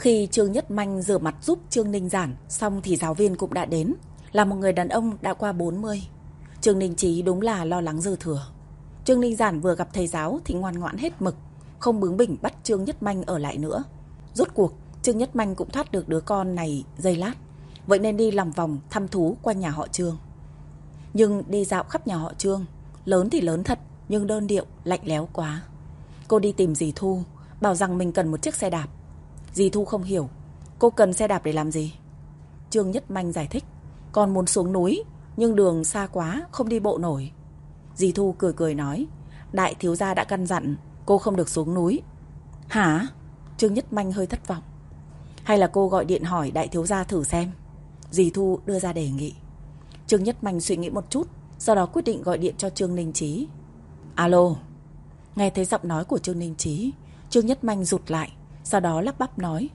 Khi Trương Nhất Manh rửa mặt giúp Trương Ninh Giản xong thì giáo viên cũng đã đến, là một người đàn ông đã qua 40. Trương Ninh Chí đúng là lo lắng dư thừa. Trương Ninh Giản vừa gặp thầy giáo thì ngoan ngoãn hết mực, không bướng bỉnh bắt Trương Nhất Manh ở lại nữa. Rốt cuộc Trương Nhất Manh cũng thoát được đứa con này giây lát, vậy nên đi lòng vòng thăm thú quanh nhà họ Trương. Nhưng đi dạo khắp nhà họ Trương, lớn thì lớn thật nhưng đơn điệu, lạnh lẽo quá. Cô đi tìm dì Thu, bảo rằng mình cần một chiếc xe đạp. Dì Thu không hiểu, cô cần xe đạp để làm gì? Trương Nhất Manh giải thích, con muốn xuống núi nhưng đường xa quá, không đi bộ nổi. Dì Thu cười cười nói, đại thiếu gia đã căn dặn cô không được xuống núi. Hả? Trương Nhất Manh hơi thất vọng. Hay là cô gọi điện hỏi đại thiếu gia thử xem? Dì Thu đưa ra đề nghị. Trương Nhất Manh suy nghĩ một chút, sau đó quyết định gọi điện cho Trương Ninh Chí. Alo. Nghe thấy giọng nói của Trương Ninh Chí, Trương Nhất Manh rụt lại, sau đó lắp bắp nói,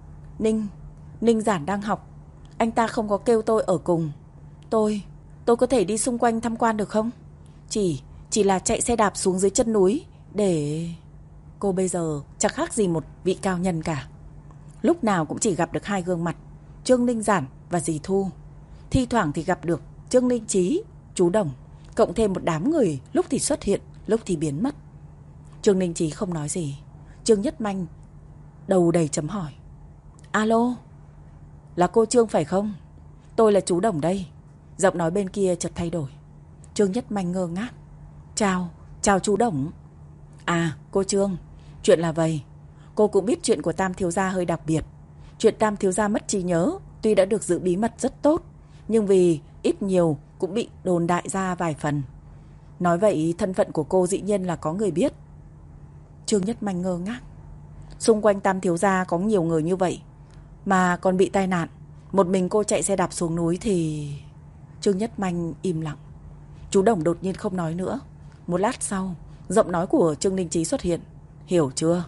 Ninh Giản đang học, anh ta không có kêu tôi ở cùng. Tôi có thể đi xung quanh tham quan được không? Chỉ là chạy xe đạp xuống dưới chân núi để... Cô bây giờ chẳng khác gì một vị cao nhân cả. Lúc nào cũng chỉ gặp được hai gương mặt, Trương Ninh Giản và dì Thu. Thi thoảng thì gặp được Trương Ninh Chí, chú Đồng, cộng thêm một đám người lúc thì xuất hiện, lúc thì biến mất. Trương Ninh Chí không nói gì. Trương Nhất Manh đầu đầy chấm hỏi. Alo, là cô Trương phải không? Tôi là chú Đồng đây. Giọng nói bên kia chợt thay đổi. Trương Nhất Manh ngơ ngác. Chào chú Đồng. À, cô Trương, chuyện là vậy. Cô cũng biết chuyện của Tam thiếu gia hơi đặc biệt. Chuyện Tam thiếu gia mất trí nhớ tuy đã được giữ bí mật rất tốt, nhưng vì ít nhiều cũng bị đồn đại ra vài phần. Nói vậy thân phận của cô dĩ nhiên là có người biết. Trương Nhất Manh ngơ ngác. Xung quanh Tam thiếu gia có nhiều người như vậy mà còn bị tai nạn, một mình cô chạy xe đạp xuống núi thì... Trương Nhất Manh im lặng. Chú Đồng đột nhiên không nói nữa. Một lát sau, giọng nói của Trương Ninh Chí xuất hiện. Hiểu chưa?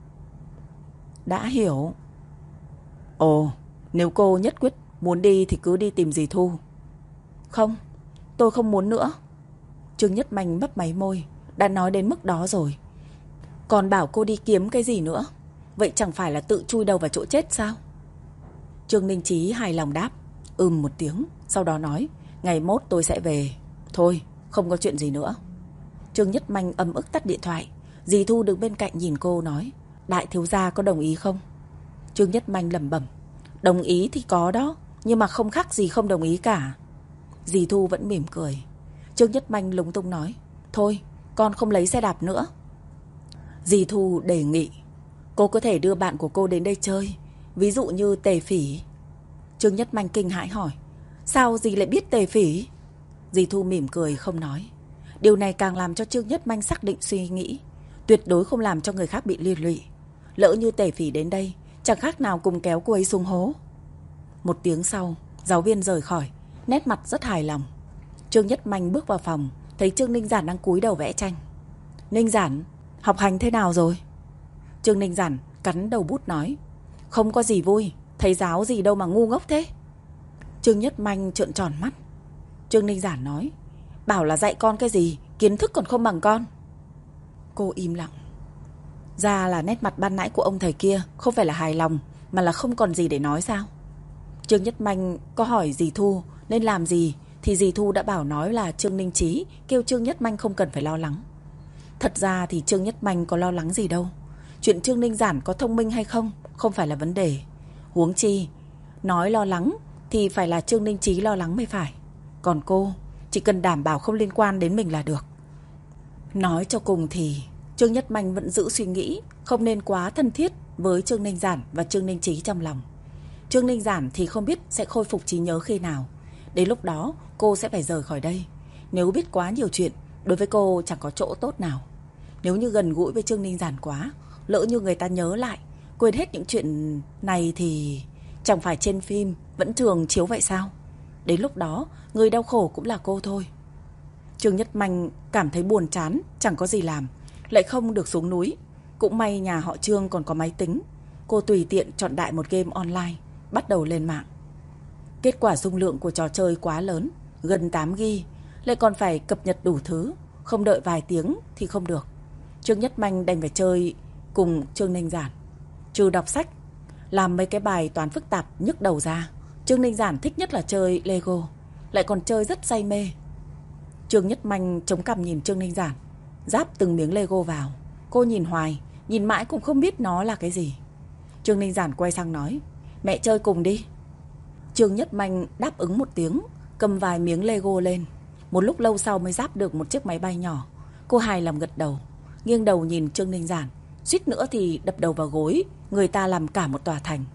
Đã hiểu. Ồ, nếu cô nhất quyết muốn đi thì cứ đi tìm dì Thu. Không, tôi không muốn nữa. Trương Nhất Manh mấp máy môi. Đã nói đến mức đó rồi, còn bảo cô đi kiếm cái gì nữa? Vậy chẳng phải là tự chui đầu vào chỗ chết sao? Trương Ninh Chí hài lòng đáp một tiếng, sau đó nói, ngày mốt tôi sẽ về. Thôi, không có chuyện gì nữa. Trương Nhất Manh ấm ức tắt điện thoại. Dì Thu đứng bên cạnh nhìn cô nói, đại thiếu gia có đồng ý không? Trương Nhất Manh lẩm bẩm, đồng ý thì có đó, nhưng mà không khác gì không đồng ý cả. Dì Thu vẫn mỉm cười. Trương Nhất Manh lúng túng nói, thôi, con không lấy xe đạp nữa. Dì Thu đề nghị, cô có thể đưa bạn của cô đến đây chơi, ví dụ như Tề Phỉ. Trương Nhất Manh kinh hãi hỏi, sao dì lại biết Tề Phỉ? Dì Thu mỉm cười không nói. Điều này càng làm cho Trương Nhất Manh xác định suy nghĩ, tuyệt đối không làm cho người khác bị liên lụy. Lỡ như Tề Phỉ đến đây, chẳng khác nào cùng kéo cô ấy xuống hố. Một tiếng sau, giáo viên rời khỏi, nét mặt rất hài lòng. Trương Nhất Manh bước vào phòng, thấy Trương Ninh Giản đang cúi đầu vẽ tranh. Ninh Giản, học hành thế nào rồi? Trương Ninh Giản cắn đầu bút nói, không có gì vui, thầy giáo gì đâu mà ngu ngốc thế. Trương Nhất Manh trợn tròn mắt. Trương Ninh Giản nói, bảo là dạy con cái gì, kiến thức còn không bằng con. Cô im lặng. Ra là nét mặt ban nãy của ông thầy kia không phải là hài lòng, mà là không còn gì để nói sao? Trương Nhất Manh có hỏi dì Thu nên làm gì, thì dì Thu đã bảo nói là Trương Ninh Chí kêu Trương Nhất Manh không cần phải lo lắng. Thật ra thì Trương Nhất Manh có lo lắng gì đâu. Chuyện Trương Ninh Giản có thông minh hay không phải là vấn đề. Huống chi, nói lo lắng thì phải là Trương Ninh Chí lo lắng mới phải. Còn cô chỉ cần đảm bảo không liên quan đến mình là được. Nói cho cùng thì Trương Nhất Manh vẫn giữ suy nghĩ không nên quá thân thiết với Trương Ninh Giản và Trương Ninh Chí trong lòng. Trương Ninh Giản thì không biết sẽ khôi phục trí nhớ khi nào. Đến lúc đó cô sẽ phải rời khỏi đây. Nếu biết quá nhiều chuyện, đối với cô chẳng có chỗ tốt nào. Nếu như gần gũi với Trương Ninh Giản quá, lỡ như người ta nhớ lại, quên hết những chuyện này thì chẳng phải trên phim vẫn thường chiếu vậy sao? Đến lúc đó người đau khổ cũng là cô thôi. Trương Nhất Manh cảm thấy buồn chán, chẳng có gì làm, lại không được xuống núi. Cũng may nhà họ Trương còn có máy tính. Cô tùy tiện chọn đại một game online, bắt đầu lên mạng. Kết quả dung lượng của trò chơi quá lớn, gần 8GB, lại còn phải cập nhật đủ thứ, không đợi vài tiếng thì không được. Trương Nhất Manh đành phải chơi cùng Trương Ninh Giản. Trừ đọc sách, làm mấy cái bài toán phức tạp nhức đầu ra. Trương Ninh Giản thích nhất là chơi Lego, lại còn chơi rất say mê. Trương Nhất Manh chống cằm nhìn Trương Ninh Giản, ráp từng miếng Lego vào. Cô nhìn hoài, nhìn mãi cũng không biết nó là cái gì. Trương Ninh Giản quay sang nói, mẹ chơi cùng đi. Trương Nhất Manh đáp ứng một tiếng, cầm vài miếng Lego lên. Một lúc lâu sau mới ráp được một chiếc máy bay nhỏ. Cô hài lòng gật đầu, nghiêng đầu nhìn Trương Ninh Giản, suýt nữa thì đập đầu vào gối. Người ta làm cả một tòa thành.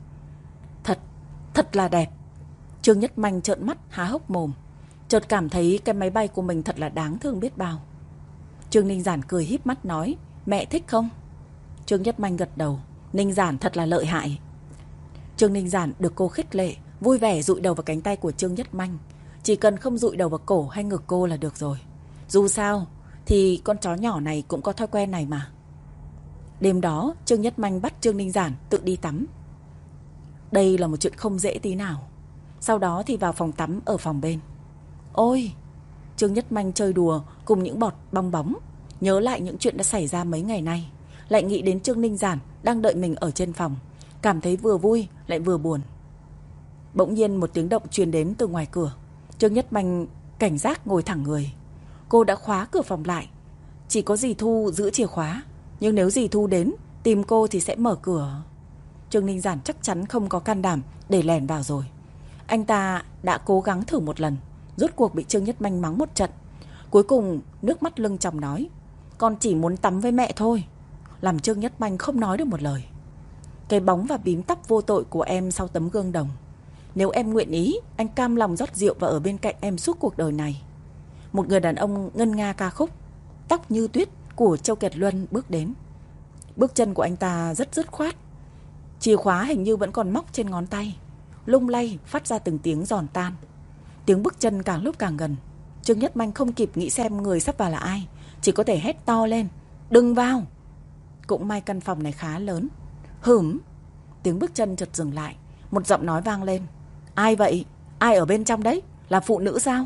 Thật là đẹp. Trương Nhất Manh trợn mắt há hốc mồm, chợt cảm thấy cái máy bay của mình thật là đáng thương biết bao. Trương Ninh Giản cười híp mắt nói, mẹ thích không? Trương Nhất Manh gật đầu, Ninh Giản thật là lợi hại. Trương Ninh Giản được cô khích lệ, vui vẻ dụi đầu vào cánh tay của Trương Nhất Manh. Chỉ cần không dụi đầu vào cổ hay ngực cô là được rồi. Dù sao thì con chó nhỏ này cũng có thói quen này mà. Đêm đó Trương Nhất Manh bắt Trương Ninh Giản tự đi tắm. Đây là một chuyện không dễ tí nào. Sau đó thì vào phòng tắm ở phòng bên. Ôi, Trương Nhất Manh chơi đùa cùng những bọt bong bóng, nhớ lại những chuyện đã xảy ra mấy ngày nay, lại nghĩ đến Trương Ninh Giản đang đợi mình ở trên phòng, cảm thấy vừa vui lại vừa buồn. Bỗng nhiên một tiếng động truyền đến từ ngoài cửa. Trương Nhất Manh cảnh giác ngồi thẳng người. Cô đã khóa cửa phòng lại, chỉ có dì Thu giữ chìa khóa, nhưng nếu dì Thu đến tìm cô thì sẽ mở cửa. Trương Ninh Giản chắc chắn không có can đảm để lèn vào rồi. Anh ta đã cố gắng thử một lần, rốt cuộc bị Trương Nhất Manh mắng một trận. Cuối cùng nước mắt lưng tròng nói, con chỉ muốn tắm với mẹ thôi. Làm Trương Nhất Manh không nói được một lời. Cái bóng và bím tóc vô tội của em sau tấm gương đồng. Nếu em nguyện ý, anh cam lòng rót rượu và ở bên cạnh em suốt cuộc đời này. Một người đàn ông ngân nga ca khúc Tóc Như Tuyết của Châu Kiệt Luân bước đến. Bước chân của anh ta rất dứt khoát. Chìa khóa hình như vẫn còn móc trên ngón tay, lung lay phát ra từng tiếng giòn tan. Tiếng bước chân càng lúc càng gần. Trương Nhất Manh không kịp nghĩ xem người sắp vào là ai, chỉ có thể hét to lên, đừng vào. Cũng may căn phòng này khá lớn. Hửm. Tiếng bước chân chợt dừng lại. Một giọng nói vang lên, ai vậy? Ai ở bên trong đấy? Là phụ nữ sao?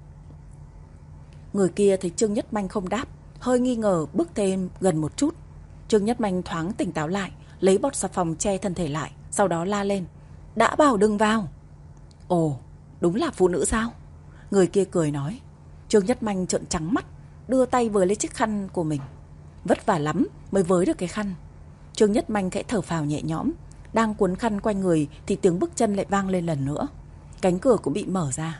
Người kia thấy Trương Nhất Manh không đáp, hơi nghi ngờ bước thêm gần một chút. Trương Nhất Manh thoáng tỉnh táo lại, lấy bọt xà phòng che thân thể lại, sau đó la lên, đã bảo đừng vào. Ồ, đúng là phụ nữ sao? Người kia cười nói. Trương Nhất Manh trợn trắng mắt, đưa tay với lấy chiếc khăn của mình. Vất vả lắm mới với được cái khăn. Trương Nhất Manh khẽ thở phào nhẹ nhõm, đang cuốn khăn quanh người thì tiếng bước chân lại vang lên lần nữa. Cánh cửa cũng bị mở ra.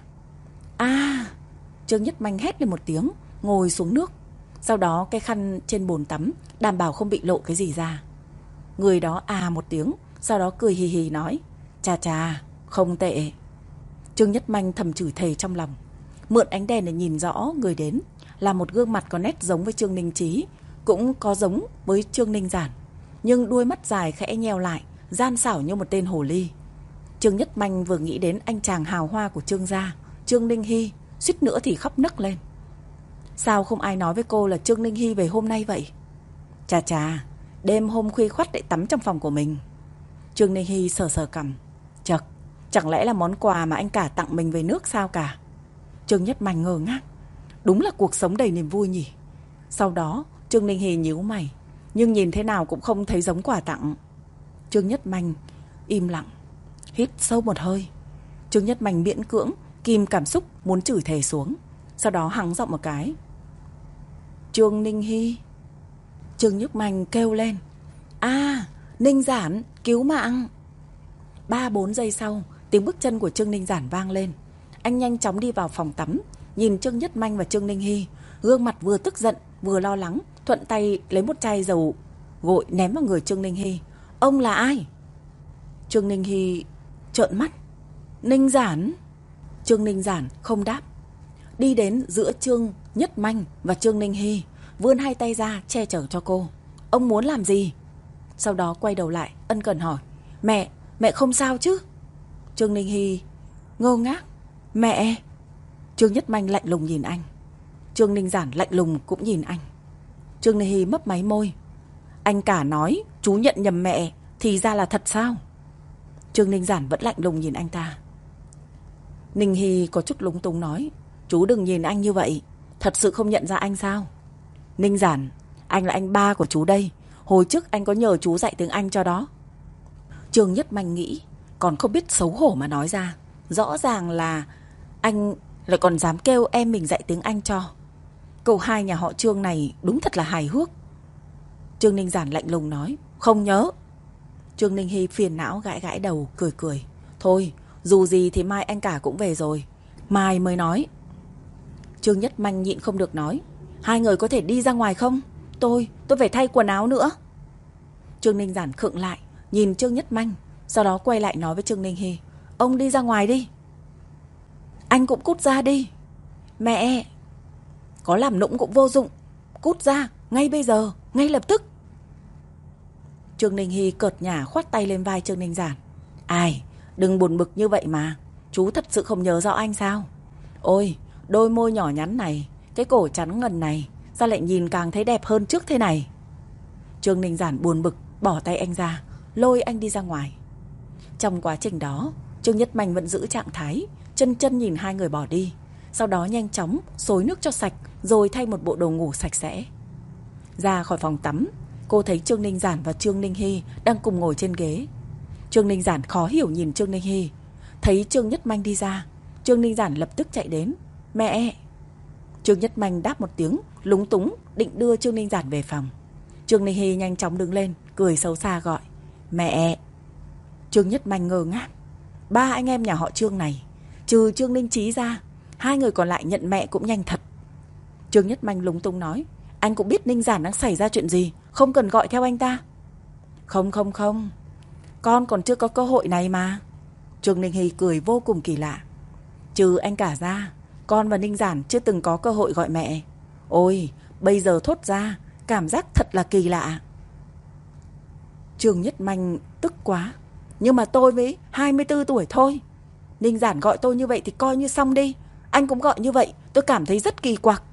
À! Trương Nhất Manh hét lên một tiếng, ngồi xuống nước. Sau đó cái khăn trên bồn tắm đảm bảo không bị lộ cái gì ra. Người đó à một tiếng, sau đó cười hì hì nói, chà chà, không tệ. Trương Nhất Manh thầm chửi thề trong lòng. Mượn ánh đèn để nhìn rõ người đến là một gương mặt có nét giống với Trương Ninh Trí, cũng có giống với Trương Ninh Giản, nhưng đuôi mắt dài khẽ nheo lại, gian xảo như một tên hồ ly. Trương Nhất Manh vừa nghĩ đến anh chàng hào hoa của Trương gia, Trương Ninh Hy, suýt nữa thì khóc nấc lên. Sao không ai nói với cô là Trương Ninh Hy về hôm nay vậy? Chà chà, đêm hôm khuya khoắt lại tắm trong phòng của mình. Trương Ninh Hy sờ sờ cằm. Chẳng lẽ là món quà mà anh cả tặng mình về nước sao cả? Trương Nhất Manh ngơ ngác. Đúng là cuộc sống đầy niềm vui nhỉ. Sau đó Trương Ninh Hy nhíu mày, nhưng nhìn thế nào cũng không thấy giống quà tặng. Trương Nhất Manh im lặng, hít sâu một hơi. Trương Nhất Manh miễn cưỡng kìm cảm xúc muốn chửi thề xuống, sau đó hắng giọng một cái. Trương Ninh Hy. Trương Nhất Manh kêu lên, à, Ninh Giản, cứu mạng. 3-4 giây sau, tiếng bước chân của Trương Ninh Giản vang lên. Anh nhanh chóng đi vào phòng tắm, nhìn Trương Nhất Manh và Trương Ninh Hy, gương mặt vừa tức giận vừa lo lắng, thuận tay lấy một chai dầu gội ném vào người Trương Ninh Hy. Ông là ai? Trương Ninh Hy trợn mắt. Ninh Giản. Trương Ninh Giản không đáp, đi đến giữa Trương Nhất Manh và Trương Ninh Hy, vươn hai tay ra che chở cho cô. Ông muốn làm gì? Sau đó quay đầu lại ân cần hỏi, mẹ không sao chứ? Trương Ninh Hy ngơ ngác. Mẹ. Trương Nhất Manh lạnh lùng nhìn anh. Trương Ninh Giản lạnh lùng cũng nhìn anh. Trương Ninh Hy mấp máy môi. Anh cả nói chú nhận nhầm mẹ, thì ra là thật sao? Trương Ninh Giản vẫn lạnh lùng nhìn anh ta. Ninh Hy có chút lúng túng nói, chú đừng nhìn anh như vậy, thật sự không nhận ra anh sao? Ninh Giản, anh là anh ba của chú đây, hồi trước anh có nhờ chú dạy tiếng Anh cho đó. Trương Nhất Manh nghĩ, còn không biết xấu hổ mà nói ra. Rõ ràng là anh lại còn dám kêu em mình dạy tiếng Anh cho. Cậu hai nhà họ Trương này đúng thật là hài hước. Trương Ninh Giản lạnh lùng nói, không nhớ. Trương Ninh Hy phiền não gãi gãi đầu, cười cười. Thôi, dù gì thì mai anh cả cũng về rồi, mai mới nói. Trương Nhất Manh nhịn không được nói, hai người có thể đi ra ngoài không? Tôi phải thay quần áo nữa. Trương Ninh Giản khựng lại, nhìn Trương Nhất Manh, sau đó quay lại nói với Trương Ninh Hy, ông đi ra ngoài đi. Anh cũng cút ra đi. Mẹ, có làm nũng cũng vô dụng, cút ra, ngay bây giờ, ngay lập tức. Trương Ninh Hy cợt nhả khoát tay lên vai Trương Ninh Giản. Ai, đừng buồn bực như vậy mà, chú thật sự không nhớ rõ anh sao? Ôi, đôi môi nhỏ nhắn này, cái cổ trắng ngần này, sao lại nhìn càng thấy đẹp hơn trước thế này? Trương Ninh Giản buồn bực, bỏ tay anh ra, lôi anh đi ra ngoài. Trong quá trình đó, Trương Nhất Manh vẫn giữ trạng thái, chân chân nhìn hai người bỏ đi. Sau đó nhanh chóng xối nước cho sạch, rồi thay một bộ đồ ngủ sạch sẽ. Ra khỏi phòng tắm, cô thấy Trương Ninh Giản và Trương Ninh Hy đang cùng ngồi trên ghế. Trương Ninh Giản khó hiểu nhìn Trương Ninh Hy. Thấy Trương Nhất Manh đi ra, Trương Ninh Giản lập tức chạy đến. Mẹ! Trương Nhất Manh đáp một tiếng, lúng túng định đưa Trương Ninh Giản về phòng. Trương Ninh Hy nhanh chóng đứng lên, cười xấu xa gọi, mẹ! Trương Nhất Manh ngơ ngác. Ba anh em nhà họ Trương này, trừ Trương Ninh Chí ra, hai người còn lại nhận mẹ cũng nhanh thật. Trương Nhất Manh lúng túng nói, anh cũng biết Ninh Giản đang xảy ra chuyện gì, không cần gọi theo anh ta. Không, con còn chưa có cơ hội này mà. Trương Ninh Hy cười vô cùng kỳ lạ. Trừ anh cả ra, con và Ninh Giản chưa từng có cơ hội gọi mẹ. Ôi, bây giờ thốt ra, cảm giác thật là kỳ lạ. Trương Nhất Manh tức quá. Nhưng mà tôi mới 24 tuổi thôi. Ninh Giản gọi tôi như vậy thì coi như xong đi. Anh cũng gọi như vậy, tôi cảm thấy rất kỳ quặc.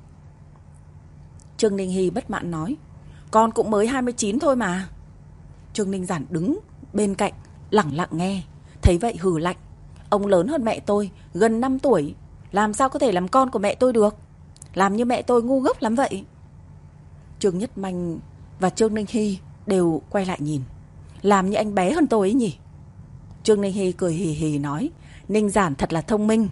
Trương Ninh Hy bất mãn nói, con cũng mới 29 thôi mà. Trương Ninh Giản đứng bên cạnh, lẳng lặng nghe. Thấy vậy hừ lạnh, ông lớn hơn mẹ tôi gần 5 tuổi, làm sao có thể làm con của mẹ tôi được? Làm như mẹ tôi ngu ngốc lắm vậy. Trương Nhất Manh và Trương Ninh Hy đều quay lại nhìn. Làm như anh bé hơn tôi ấy nhỉ? Trương Ninh Hy cười hì hì nói, Ninh Giản thật là thông minh.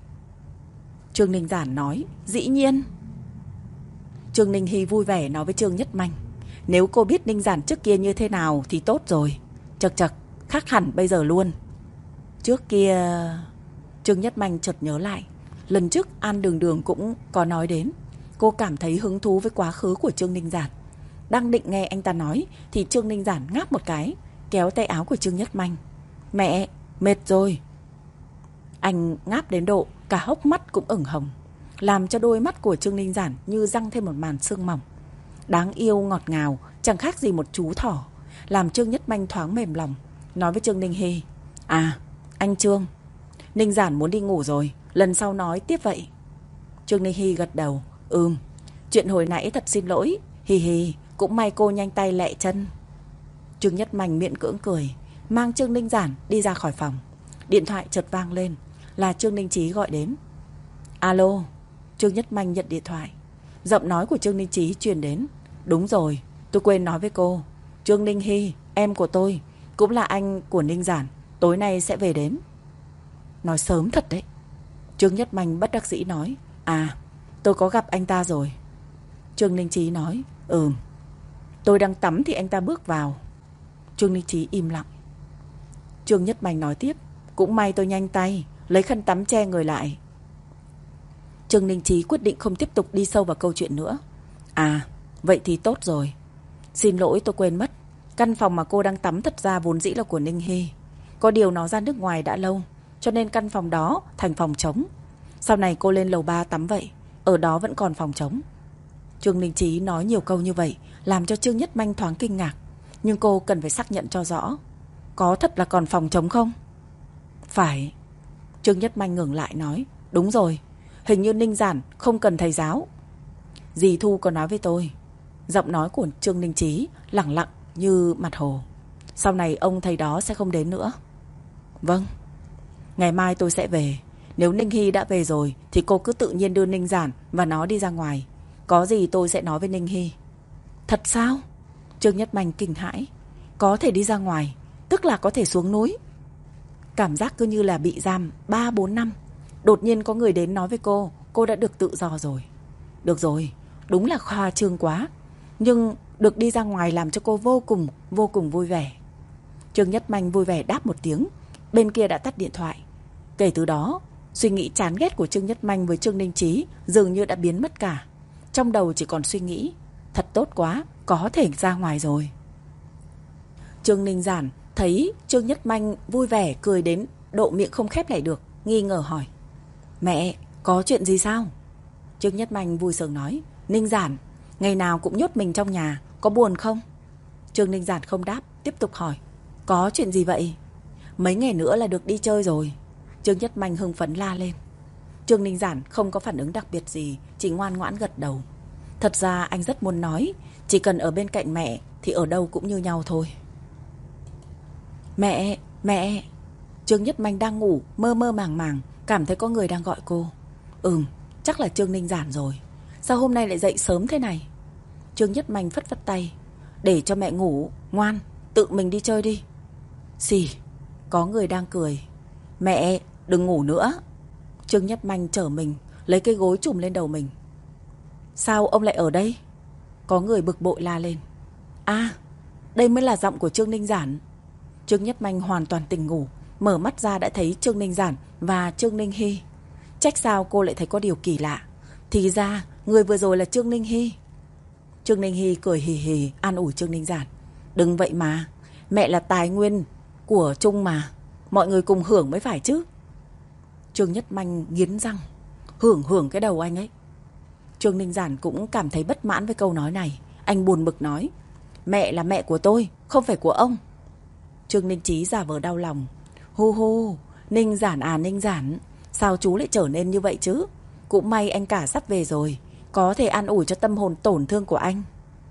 Trương Ninh Giản nói, dĩ nhiên. Trương Ninh Hy vui vẻ nói với Trương Nhất Manh, nếu cô biết Ninh Giản trước kia như thế nào thì tốt rồi. Chật chật, khác hẳn bây giờ luôn. Trước kia... Trương Nhất Manh chợt nhớ lại, lần trước An Đường Đường cũng có nói đến. Cô cảm thấy hứng thú với quá khứ của Trương Ninh Giản. Đang định nghe anh ta nói thì Trương Ninh Giản ngáp một cái, kéo tay áo của Trương Nhất Manh. Mẹ, mệt rồi. Anh ngáp đến độ cả hốc mắt cũng ửng hồng, làm cho đôi mắt của Trương Ninh Giản như răng thêm một màn sương mỏng. Đáng yêu ngọt ngào, chẳng khác gì một chú thỏ, làm Trương Nhất Manh thoáng mềm lòng, nói với Trương Ninh Hy, à, anh Trương, Ninh Giản muốn đi ngủ rồi, lần sau nói tiếp vậy. Trương Ninh Hy gật đầu, chuyện hồi nãy thật xin lỗi, hì hì, cũng may cô nhanh tay lẹ chân. Trương Nhất Manh miễn cưỡng cười, mang Trương Ninh Giản đi ra khỏi phòng. Điện thoại chợt vang lên, là Trương Ninh Chí gọi đến. Alo. Trương Nhất Manh nhận điện thoại. Giọng nói của Trương Ninh Chí truyền đến. Đúng rồi, tôi quên nói với cô, Trương Ninh Hy, em của tôi, cũng là anh của Ninh Giản, tối nay sẽ về đến. Nói sớm thật đấy. Trương Nhất Manh bất đắc dĩ nói, à, tôi có gặp anh ta rồi. Trương Ninh Chí nói, tôi đang tắm thì anh ta bước vào. Trương Ninh Chí im lặng. Trương Nhất Manh nói tiếp, cũng may tôi nhanh tay, lấy khăn tắm che người lại. Trương Ninh Chí quyết định không tiếp tục đi sâu vào câu chuyện nữa. À, vậy thì tốt rồi. Xin lỗi tôi quên mất, căn phòng mà cô đang tắm thật ra vốn dĩ là của Ninh Hy. Có điều nó ra nước ngoài đã lâu, cho nên căn phòng đó thành phòng trống. Sau này cô lên lầu 3 tắm vậy, ở đó vẫn còn phòng trống. Trương Ninh Chí nói nhiều câu như vậy, làm cho Trương Nhất Manh thoáng kinh ngạc. Nhưng cô cần phải xác nhận cho rõ, có thật là còn phòng trống không? Phải. Trương Nhất Manh ngừng lại nói, đúng rồi, hình như Ninh Giản không cần thầy giáo. Dì Thu có nói với tôi. Giọng nói của Trương Ninh Chí lẳng lặng như mặt hồ. Sau này ông thầy đó sẽ không đến nữa. Vâng. Ngày mai tôi sẽ về. Nếu Ninh Hy đã về rồi thì cô cứ tự nhiên đưa Ninh Giản và nó đi ra ngoài. Có gì tôi sẽ nói với Ninh Hy. Thật sao? Trương Nhất Manh kinh hãi. Có thể đi ra ngoài? tức là có thể xuống núi. Cảm giác cứ như là bị giam 3-4 năm. Đột nhiên có người đến nói với cô đã được tự do rồi. Được rồi, đúng là khoa trương quá, nhưng được đi ra ngoài làm cho cô vô cùng vui vẻ. Trương Nhất Manh vui vẻ đáp một tiếng. Bên kia đã tắt điện thoại. Kể từ đó, suy nghĩ chán ghét của Trương Nhất Manh với Trương Ninh Chí dường như đã biến mất cả. Trong đầu chỉ còn suy nghĩ, thật tốt quá, có thể ra ngoài rồi. Trương Ninh Giản thấy Trương Nhất Manh vui vẻ cười đến độ miệng không khép lại được, nghi ngờ hỏi: Mẹ, có chuyện gì sao? Trương Nhất Manh vui sướng nói: Ninh Giản, ngày nào cũng nhốt mình trong nhà, có buồn không? Trương Ninh Giản không đáp, tiếp tục hỏi: Có chuyện gì vậy? Mấy ngày nữa là được đi chơi rồi. Trương Nhất Manh hưng phấn la lên. Trương Ninh Giản không có phản ứng đặc biệt gì, chỉ ngoan ngoãn gật đầu. Thật ra anh rất muốn nói, chỉ cần ở bên cạnh mẹ thì ở đâu cũng như nhau thôi. Mẹ. Trương Nhất Manh đang ngủ, mơ màng, cảm thấy có người đang gọi cô. Chắc là Trương Ninh Giản rồi. Sao hôm nay lại dậy sớm thế này? Trương Nhất Manh phất phất tay. Để cho mẹ ngủ, ngoan, tự mình đi chơi đi. Xì, có người đang cười. Mẹ, đừng ngủ nữa. Trương Nhất Manh trở mình, lấy cái gối trùm lên đầu mình. Sao ông lại ở đây? Có người bực bội la lên. Đây mới là giọng của Trương Ninh Giản. Trương Nhất Manh hoàn toàn tỉnh ngủ, mở mắt ra đã thấy Trương Ninh Giản và Trương Ninh Hy. Trách sao cô lại thấy có điều kỳ lạ. Thì ra người vừa rồi là Trương Ninh Hy. Trương Ninh Hy cười hì hì an ủi Trương Ninh Giản. Đừng vậy mà, mẹ là tài nguyên của chung mà, mọi người cùng hưởng mới phải chứ. Trương Nhất Manh nghiến răng. Hưởng cái đầu anh ấy. Trương Ninh Giản cũng cảm thấy bất mãn với câu nói này. Anh buồn bực nói: Mẹ là mẹ của tôi, không phải của ông. Trương Ninh Chí giả vờ đau lòng. Hu, Ninh Giản à Ninh Giản, sao chú lại trở nên như vậy chứ? Cũng may anh cả sắp về rồi, có thể an ủi cho tâm hồn tổn thương của anh.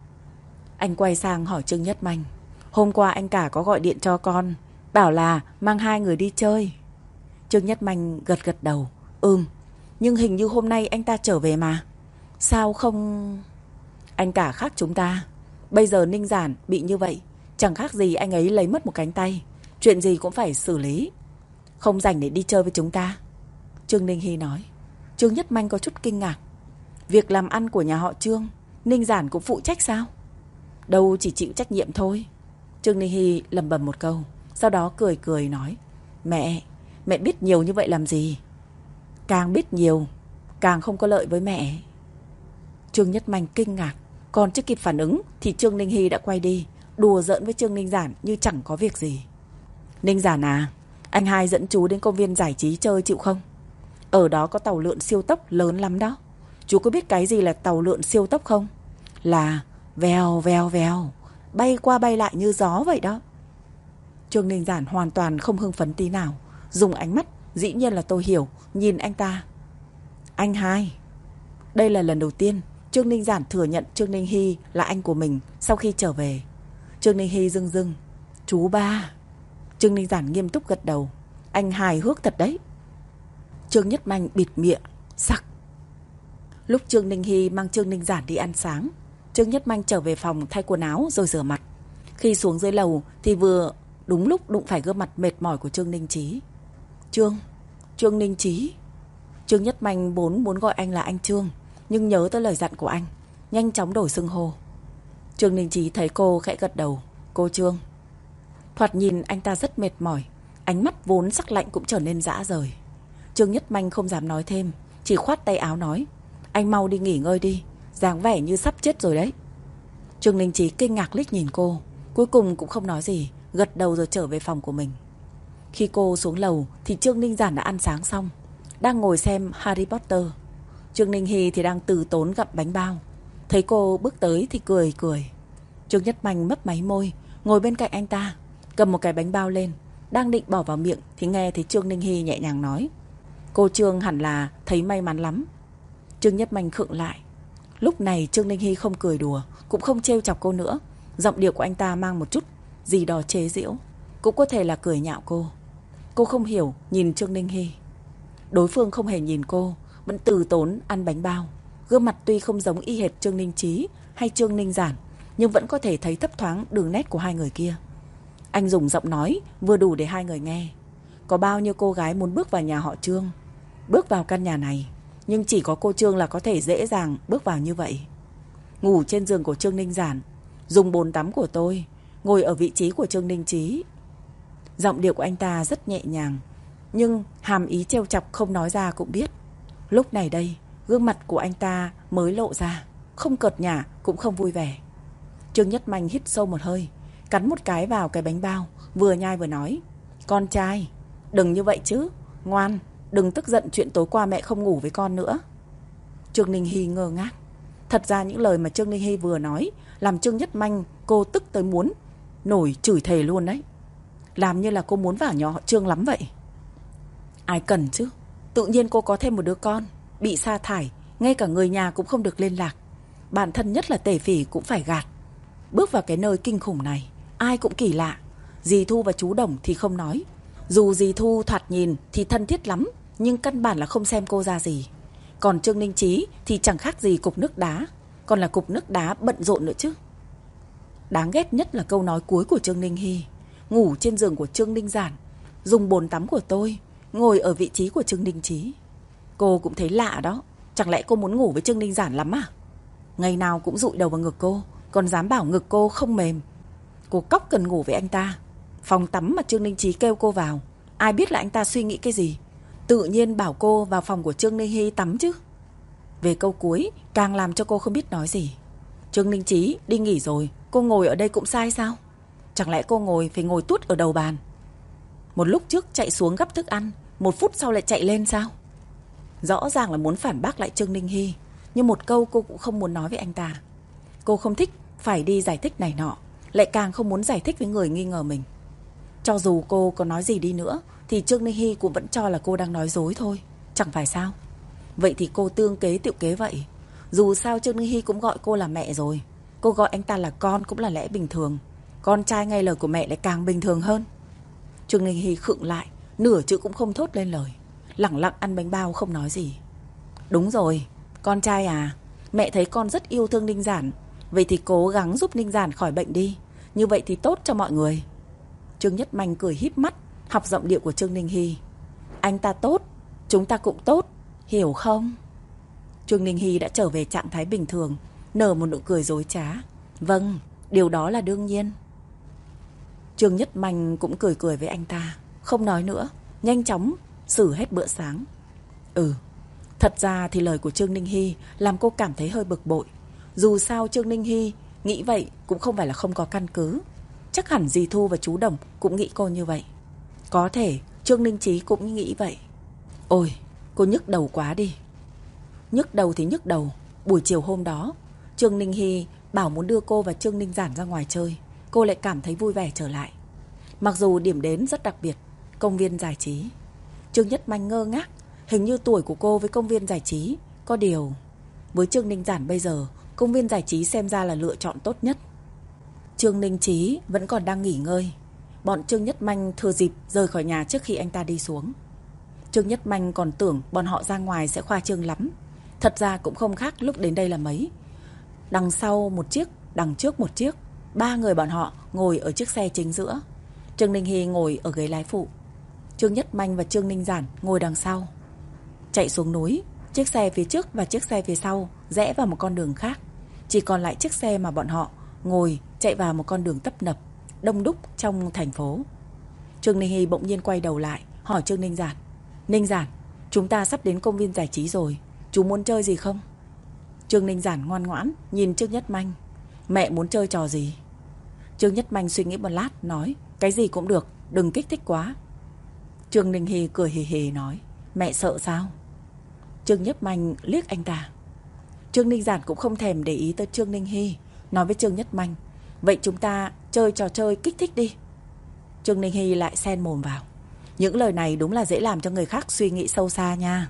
Anh quay sang hỏi Trương Nhất Manh: Hôm qua anh cả có gọi điện cho con, bảo là mang hai người đi chơi. Trương Nhất Manh gật đầu. Nhưng hình như hôm nay anh ta trở về mà. Sao không... Anh cả khác chúng ta. Bây giờ Ninh Giản bị như vậy, chẳng khác gì anh ấy lấy mất một cánh tay. Chuyện gì cũng phải xử lý, không rảnh để đi chơi với chúng ta. Trương Ninh Hy nói. Trương Nhất Manh có chút kinh ngạc. Việc làm ăn của nhà họ Trương, Ninh Giản cũng phụ trách sao? Đâu chỉ chịu trách nhiệm thôi. Trương Ninh Hy lẩm bẩm một câu, sau đó cười nói: Mẹ biết nhiều như vậy làm gì? Càng biết nhiều, càng không có lợi với mẹ. Trương Nhất Manh kinh ngạc, còn chưa kịp phản ứng thì Trương Ninh Hy đã quay đi, đùa giỡn với Trương Ninh Giản như chẳng có việc gì. Ninh Giản à, anh hai dẫn chú đến công viên giải trí chơi chịu không? Ở đó có tàu lượn siêu tốc lớn lắm đó. Chú có biết cái gì là tàu lượn siêu tốc không? Là vèo, bay qua bay lại như gió vậy đó. Trương Ninh Giản hoàn toàn không hưng phấn tí nào, dùng ánh mắt dĩ nhiên là tôi hiểu nhìn anh ta. Anh hai. Đây là lần đầu tiên Trương Ninh Giản thừa nhận Trương Ninh Hy là anh của mình sau khi trở về. Trương Ninh Hy rưng. Chú ba. Trương Ninh Giản nghiêm túc gật đầu. Anh hài hước thật đấy. Trương Nhất Manh bịt miệng, sặc. Lúc Trương Ninh Hy mang Trương Ninh Giản đi ăn sáng, Trương Nhất Manh trở về phòng thay quần áo rồi rửa mặt. Khi xuống dưới lầu thì vừa đúng lúc đụng phải gương mặt mệt mỏi của Trương Ninh Chí. Trương Ninh Chí. Trương Nhất Manh muốn gọi anh là anh Trương, nhưng nhớ tới lời dặn của anh, nhanh chóng đổi xưng hô. Trương Ninh Chí thấy cô khẽ gật đầu. Cô Trương. Thoạt nhìn anh ta rất mệt mỏi, ánh mắt vốn sắc lạnh cũng trở nên rã rời. Trương Nhất Manh không dám nói thêm, chỉ khoát tay áo nói: Anh mau đi nghỉ ngơi đi, dáng vẻ như sắp chết rồi đấy. Trương Ninh Chí kinh ngạc liếc nhìn cô, cuối cùng cũng không nói gì, gật đầu rồi trở về phòng của mình. Khi cô xuống lầu thì Trương Ninh Giản đã ăn sáng xong, đang ngồi xem Harry Potter. Trương Ninh Hy thì đang từ tốn gặm bánh bao. Thấy cô bước tới thì cười. Trương Nhất Manh mấp máy môi, ngồi bên cạnh anh ta, cầm một cái bánh bao lên, đang định bỏ vào miệng thì nghe thấy Trương Ninh Hy nhẹ nhàng nói: Cô Trương hẳn là thấy may mắn lắm. Trương Nhất Manh khựng lại. Lúc này Trương Ninh Hy không cười đùa, cũng không trêu chọc cô nữa. Giọng điệu của anh ta mang một chút gì đó chế giễu, cũng có thể là cười nhạo cô. Cô không hiểu nhìn Trương Ninh Hy. Đối phương không hề nhìn cô, vẫn từ tốn ăn bánh bao. Gương mặt tuy không giống y hệt Trương Ninh Chí hay Trương Ninh Giản, nhưng vẫn có thể thấy thấp thoáng đường nét của hai người kia. Anh dùng giọng nói vừa đủ để hai người nghe. Có bao nhiêu cô gái muốn bước vào nhà họ Trương, bước vào căn nhà này, nhưng chỉ có cô Trương là có thể dễ dàng bước vào như vậy. Ngủ trên giường của Trương Ninh Giản, dùng bồn tắm của tôi, ngồi ở vị trí của Trương Ninh Chí. Giọng điệu của anh ta rất nhẹ nhàng, nhưng hàm ý trêu chọc không nói ra cũng biết. Lúc này đây, gương mặt của anh ta mới lộ ra, không cợt nhả cũng không vui vẻ. Trương Nhất Manh hít sâu một hơi, cắn một cái vào cái bánh bao, vừa nhai vừa nói: Con trai, đừng như vậy chứ, ngoan, đừng tức giận chuyện tối qua mẹ không ngủ với con nữa. Trương Ninh Hy ngơ ngác. Thật ra những lời mà Trương Ninh Hy vừa nói làm Trương Nhất Manh cô tức tới muốn nổi chửi thề luôn đấy. Làm như là cô muốn vào nhà họ Trương lắm vậy. Ai cần chứ, tự nhiên cô có thêm một đứa con, bị sa thải, ngay cả người nhà cũng không được liên lạc. Bản thân nhất là Tề Phỉ cũng phải gạt. Bước vào cái nơi kinh khủng này, ai cũng kỳ lạ. Dì Thu và chú Đồng thì không nói. Dù dì Thu thoạt nhìn thì thân thiết lắm, nhưng căn bản là không xem cô ra gì. Còn Trương Ninh Chí thì chẳng khác gì cục nước đá, còn là cục nước đá bận rộn nữa chứ. Đáng ghét nhất là câu nói cuối của Trương Ninh Hy: ngủ trên giường của Trương Ninh Giản, dùng bồn tắm của tôi, ngồi ở vị trí của Trương Ninh Chí. Cô cũng thấy lạ đó. Chẳng lẽ cô muốn ngủ với Trương Ninh Giản lắm à? Ngày nào cũng dụi đầu vào ngực cô, còn dám bảo ngực cô không mềm. Cô cóc cần ngủ với anh ta. Phòng tắm mà Trương Ninh Chí kêu cô vào, ai biết là anh ta suy nghĩ cái gì, tự nhiên bảo cô vào phòng của Trương Ninh Hy tắm chứ. Về câu cuối càng làm cho cô không biết nói gì. Trương Ninh Chí đi nghỉ rồi, cô ngồi ở đây cũng sai sao? Chẳng lẽ cô ngồi phải ngồi tuốt ở đầu bàn? Một lúc trước chạy xuống gắp thức ăn, một phút sau lại chạy lên sao? Rõ ràng là muốn phản bác lại Trương Ninh Hy, nhưng một câu cô cũng không muốn nói với anh ta. Cô không thích phải đi giải thích này nọ, lại càng không muốn giải thích với người nghi ngờ mình. Cho dù cô có nói gì đi nữa thì Trương Ninh Hy cũng vẫn cho là cô đang nói dối thôi, chẳng phải sao? Vậy thì cô tương kế tiệu kế vậy. Dù sao Trương Ninh Hy cũng gọi cô là mẹ rồi, cô gọi anh ta là con cũng là lẽ bình thường. Con trai nghe lời của mẹ lại càng bình thường hơn. Trương Ninh Hy khựng lại, nửa chữ cũng không thốt lên lời, lẳng lặng ăn bánh bao không nói gì. Đúng rồi, con trai à, mẹ thấy con rất yêu thương Ninh Giản, vậy thì cố gắng giúp Ninh Giản khỏi bệnh đi, như vậy thì tốt cho mọi người. Trương Nhất Manh cười híp mắt, học giọng điệu của Trương Ninh Hy. Anh ta tốt, chúng ta cũng tốt, hiểu không? Trương Ninh Hy đã trở về trạng thái bình thường, nở một nụ cười dối trá. Vâng, điều đó là đương nhiên. Trương Nhất Manh cũng cười cười với anh ta, không nói nữa, nhanh chóng xử hết bữa sáng. Thật ra thì lời của Trương Ninh Hy làm cô cảm thấy hơi bực bội. Dù sao Trương Ninh Hy nghĩ vậy cũng không phải là không có căn cứ. Chắc hẳn dì Thu và chú Đồng cũng nghĩ cô như vậy. Có thể Trương Ninh Chí cũng nghĩ vậy. Ôi, cô nhức đầu quá đi. Nhức đầu thì nhức đầu. Buổi chiều hôm đó, Trương Ninh Hy bảo muốn đưa cô và Trương Ninh Giản ra ngoài chơi. Cô lại cảm thấy vui vẻ trở lại. Mặc dù điểm đến rất đặc biệt, công viên giải trí. Trương Nhất Manh ngơ ngác. Hình như tuổi của cô với công viên giải trí có điều, với Trương Ninh Giản bây giờ, công viên giải trí xem ra là lựa chọn tốt nhất. Trương Ninh Chí vẫn còn đang nghỉ ngơi. Bọn Trương Nhất Manh thừa dịp rời khỏi nhà trước khi anh ta đi xuống. Trương Nhất Manh còn tưởng bọn họ ra ngoài sẽ khoa trương lắm. Thật ra cũng không khác lúc đến đây là mấy. Đằng sau một chiếc, đằng trước một chiếc, 3 người bọn họ ngồi ở chiếc xe chính giữa. Trương Ninh Hy ngồi ở ghế lái phụ, Trương Nhất Manh và Trương Ninh Giản ngồi đằng sau. Chạy xuống núi, chiếc xe phía trước và chiếc xe phía sau rẽ vào một con đường khác. Chỉ còn lại chiếc xe mà bọn họ ngồi chạy vào một con đường tấp nập, đông đúc trong thành phố. Trương Ninh Hy bỗng nhiên quay đầu lại, hỏi Trương Ninh Giản: Ninh Giản, chúng ta sắp đến công viên giải trí rồi, chú muốn chơi gì không? Trương Ninh Giản ngoan ngoãn nhìn Trương Nhất Manh: Mẹ muốn chơi trò gì? Trương Nhất Manh suy nghĩ một lát, nói: Cái gì cũng được, đừng kích thích quá. Trương Ninh Hy cười hề hề nói: Mẹ sợ sao? Trương Nhất Manh liếc anh ta. Trương Ninh Giản cũng không thèm để ý tới Trương Ninh Hy, nói với Trương Nhất Manh: Vậy chúng ta chơi trò chơi kích thích đi. Trương Ninh Hy lại xen mồm vào: Những lời này đúng là dễ làm cho người khác suy nghĩ sâu xa nha.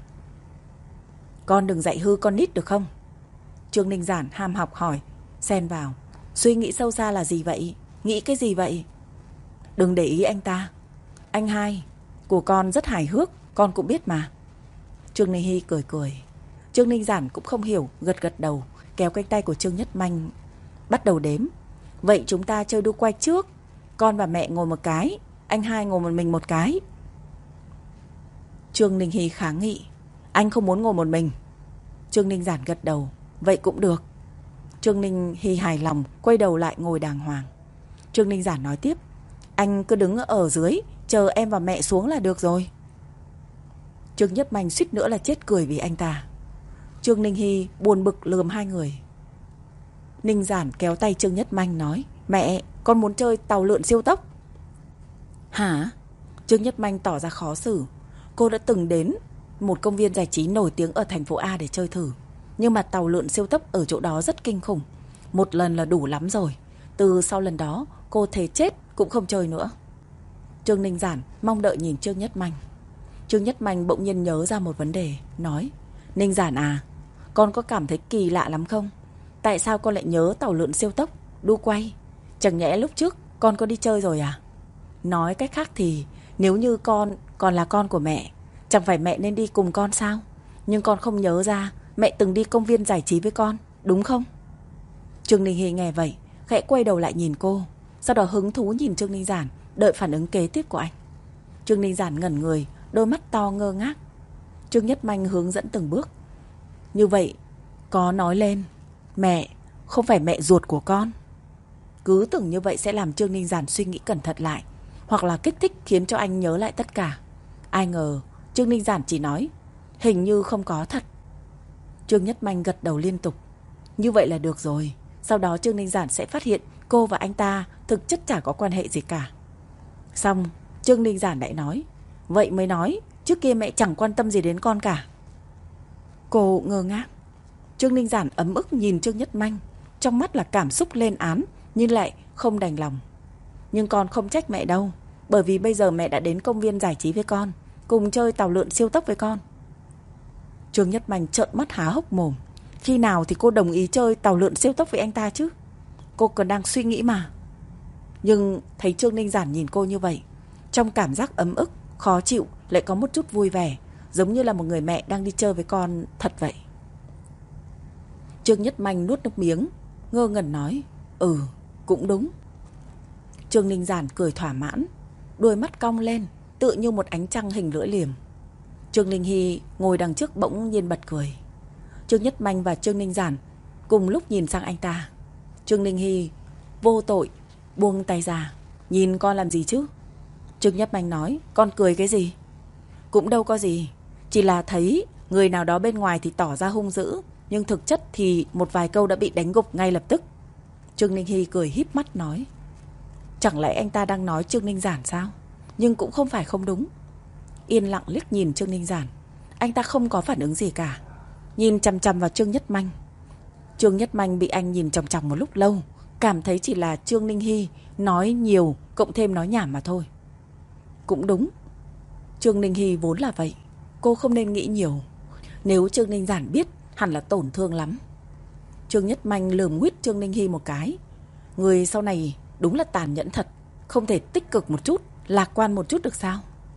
Con đừng dạy hư con nít được không? Trương Ninh Giản ham học hỏi, xen vào: Suy nghĩ sâu xa là gì vậy? Nghĩ cái gì vậy? Đừng để ý anh ta. Anh hai, của con rất hài hước, con cũng biết mà. Trương Ninh Hy cười cười. Trương Ninh Giản cũng không hiểu, gật gật đầu, kéo cánh tay của Trương Nhất Manh, bắt đầu đếm. Vậy chúng ta chơi đu quay trước, Con và mẹ ngồi một cái, anh hai ngồi một mình một cái. Trương Ninh Hy kháng nghị. Anh không muốn ngồi một mình. Trương Ninh Giản gật đầu. Vậy cũng được. Trương Ninh Hy hài lòng, quay đầu lại ngồi đàng hoàng. Trương Ninh Giản nói tiếp. Anh cứ đứng ở dưới, chờ em và mẹ xuống là được rồi. Trương Nhất Manh suýt nữa là chết cười vì anh ta. Trương Ninh Hy buồn bực lườm hai người. Ninh Giản kéo tay Trương Nhất Manh nói. Mẹ, con muốn chơi tàu lượn siêu tốc. Hả? Trương Nhất Manh tỏ ra khó xử. Cô đã từng đến một công viên giải trí nổi tiếng ở thành phố A để chơi thử. Nhưng mà tàu lượn siêu tốc ở chỗ đó rất kinh khủng. Một lần là đủ lắm rồi. Từ sau lần đó cô thề chết cũng không chơi nữa. Trương Ninh Giản mong đợi nhìn Trương Nhất Manh. Trương Nhất Manh bỗng nhiên nhớ ra một vấn đề. Nói. Ninh Giản à, con có cảm thấy kỳ lạ lắm không? Tại sao con lại nhớ tàu lượn siêu tốc, đu quay? Chẳng nhẽ lúc trước con có đi chơi rồi à? Nói cách khác thì nếu như con còn là con của mẹ, chẳng phải mẹ nên đi cùng con sao? Nhưng con không nhớ ra mẹ từng đi công viên giải trí với con, đúng không? Trương Ninh Hy nghe vậy, khẽ quay đầu lại nhìn cô. Sau đó hứng thú nhìn Trương Ninh Giản, đợi phản ứng kế tiếp của anh. Trương Ninh Giản ngẩn người, đôi mắt to ngơ ngác. Trương Nhất Manh hướng dẫn từng bước. Như vậy có nói lên mẹ không phải mẹ ruột của con. Cứ tưởng như vậy sẽ làm Trương Ninh Giản suy nghĩ cẩn thận lại, hoặc là kích thích khiến cho anh nhớ lại tất cả. Ai ngờ Trương Ninh Giản chỉ nói hình như không có thật. Trương Nhất Manh gật đầu liên tục. Như vậy là được rồi. Sau đó Trương Ninh Giản sẽ phát hiện cô và anh ta thực chất chả có quan hệ gì cả. Xong Trương Ninh Giản lại nói. Vậy mới nói trước kia mẹ chẳng quan tâm gì đến con cả. Cô ngơ ngác. Trương Ninh Giản ấm ức nhìn Trương Nhất Manh, trong mắt là cảm xúc lên án, nhưng lại không đành lòng. Nhưng con không trách mẹ đâu, bởi vì bây giờ mẹ đã đến công viên giải trí với con, cùng chơi tàu lượn siêu tốc với con. Trương Nhất Manh trợn mắt há hốc mồm. Khi nào thì cô đồng ý chơi tàu lượn siêu tốc với anh ta chứ? Cô còn đang suy nghĩ mà. Nhưng thấy Trương Ninh Giản nhìn cô như vậy, trong cảm giác ấm ức, khó chịu lại có một chút vui vẻ, giống như là một người mẹ đang đi chơi với con thật vậy. Trương Nhất Manh nuốt nước miếng, ngơ ngẩn nói. Cũng đúng. Trương Ninh Giản cười thỏa mãn, đôi mắt cong lên, tựa như một ánh trăng hình lưỡi liềm. Trương Ninh Hy ngồi đằng trước bỗng nhiên bật cười. Trương Nhất Manh và Trương Ninh Giản cùng lúc nhìn sang anh ta. Trương Ninh Hy vô tội buông tay ra. Nhìn con làm gì chứ? Trương Nhất Manh nói. Con cười cái gì? Cũng đâu có gì, chỉ là thấy người nào đó bên ngoài thì tỏ ra hung dữ, nhưng thực chất thì một vài câu đã bị đánh gục ngay lập tức. Trương Ninh Hy cười híp mắt nói. Chẳng lẽ anh ta đang nói Trương Ninh Giản sao? Nhưng cũng không phải không đúng. Yên lặng liếc nhìn Trương Ninh Giản, anh ta không có phản ứng gì cả, nhìn chằm chằm vào Trương Nhất Manh. Trương Nhất Manh bị anh nhìn chằm chằm một lúc lâu, cảm thấy chỉ là Trương Ninh Hy nói nhiều cộng thêm nói nhảm mà thôi. Cũng đúng, Trương Ninh Hy vốn là vậy, cô không nên nghĩ nhiều. Nếu Trương Ninh Giản biết hẳn là tổn thương lắm. Trương Nhất Manh lườm nguýt Trương Ninh Hy một cái. Người sau này đúng là tàn nhẫn thật, không thể tích cực một chút, lạc quan một chút được sao?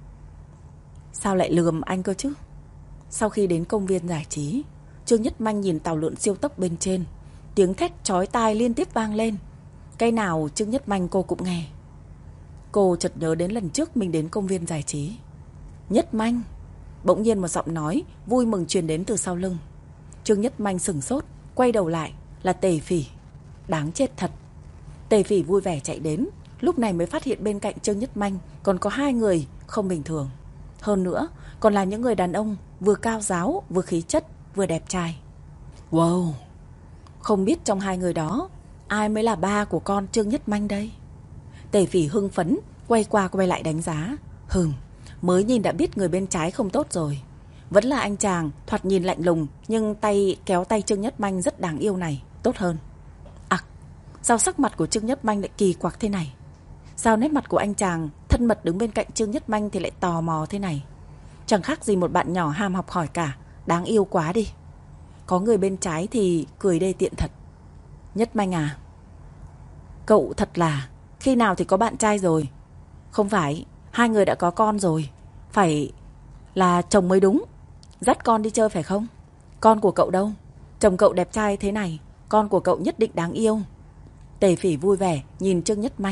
Sao lại lườm anh cơ chứ? Sau khi đến công viên giải trí, Trương Nhất Manh nhìn tàu lượn siêu tốc bên trên, tiếng thét chói tai liên tiếp vang lên. Cái nào Trương Nhất Manh cô cũng nghe. Cô chợt nhớ đến lần trước mình đến công viên giải trí. Nhất Manh. Bỗng nhiên một giọng nói vui mừng truyền đến từ sau lưng. Trương Nhất Manh sửng sốt, quay đầu lại là Tề Phỉ. Đáng chết thật. Tề Phỉ vui vẻ chạy đến, lúc này mới phát hiện bên cạnh Trương Nhất Manh còn có hai người không bình thường. Hơn nữa còn là những người đàn ông vừa cao ráo, vừa khí chất, vừa đẹp trai. Wow, không biết trong hai người đó ai mới là ba của con Trương Nhất Manh đây? Tề Phỉ hưng phấn quay qua quay lại đánh giá. Mới nhìn đã biết người bên trái không tốt rồi. Vẫn là anh chàng thoạt nhìn lạnh lùng, nhưng tay kéo tay Trương Nhất Manh rất đáng yêu này tốt hơn. Sao sắc mặt của Trương Nhất Manh lại kỳ quặc thế này? Sao nét mặt của anh chàng thân mật đứng bên cạnh Trương Nhất Manh thì lại tò mò thế này? Chẳng khác gì một bạn nhỏ ham học hỏi cả. Đáng yêu quá đi. Có người bên trái thì cười đê tiện thật. Nhất Manh à, cậu thật là khi nào thì có bạn trai rồi? Không phải, hai người đã có con rồi, phải là chồng mới đúng. Dắt con đi chơi phải không? Con của cậu đâu? Chồng cậu đẹp trai thế này, con của cậu nhất định đáng yêu. Tề Phỉ vui vẻ nhìn Trương Nhất Manh,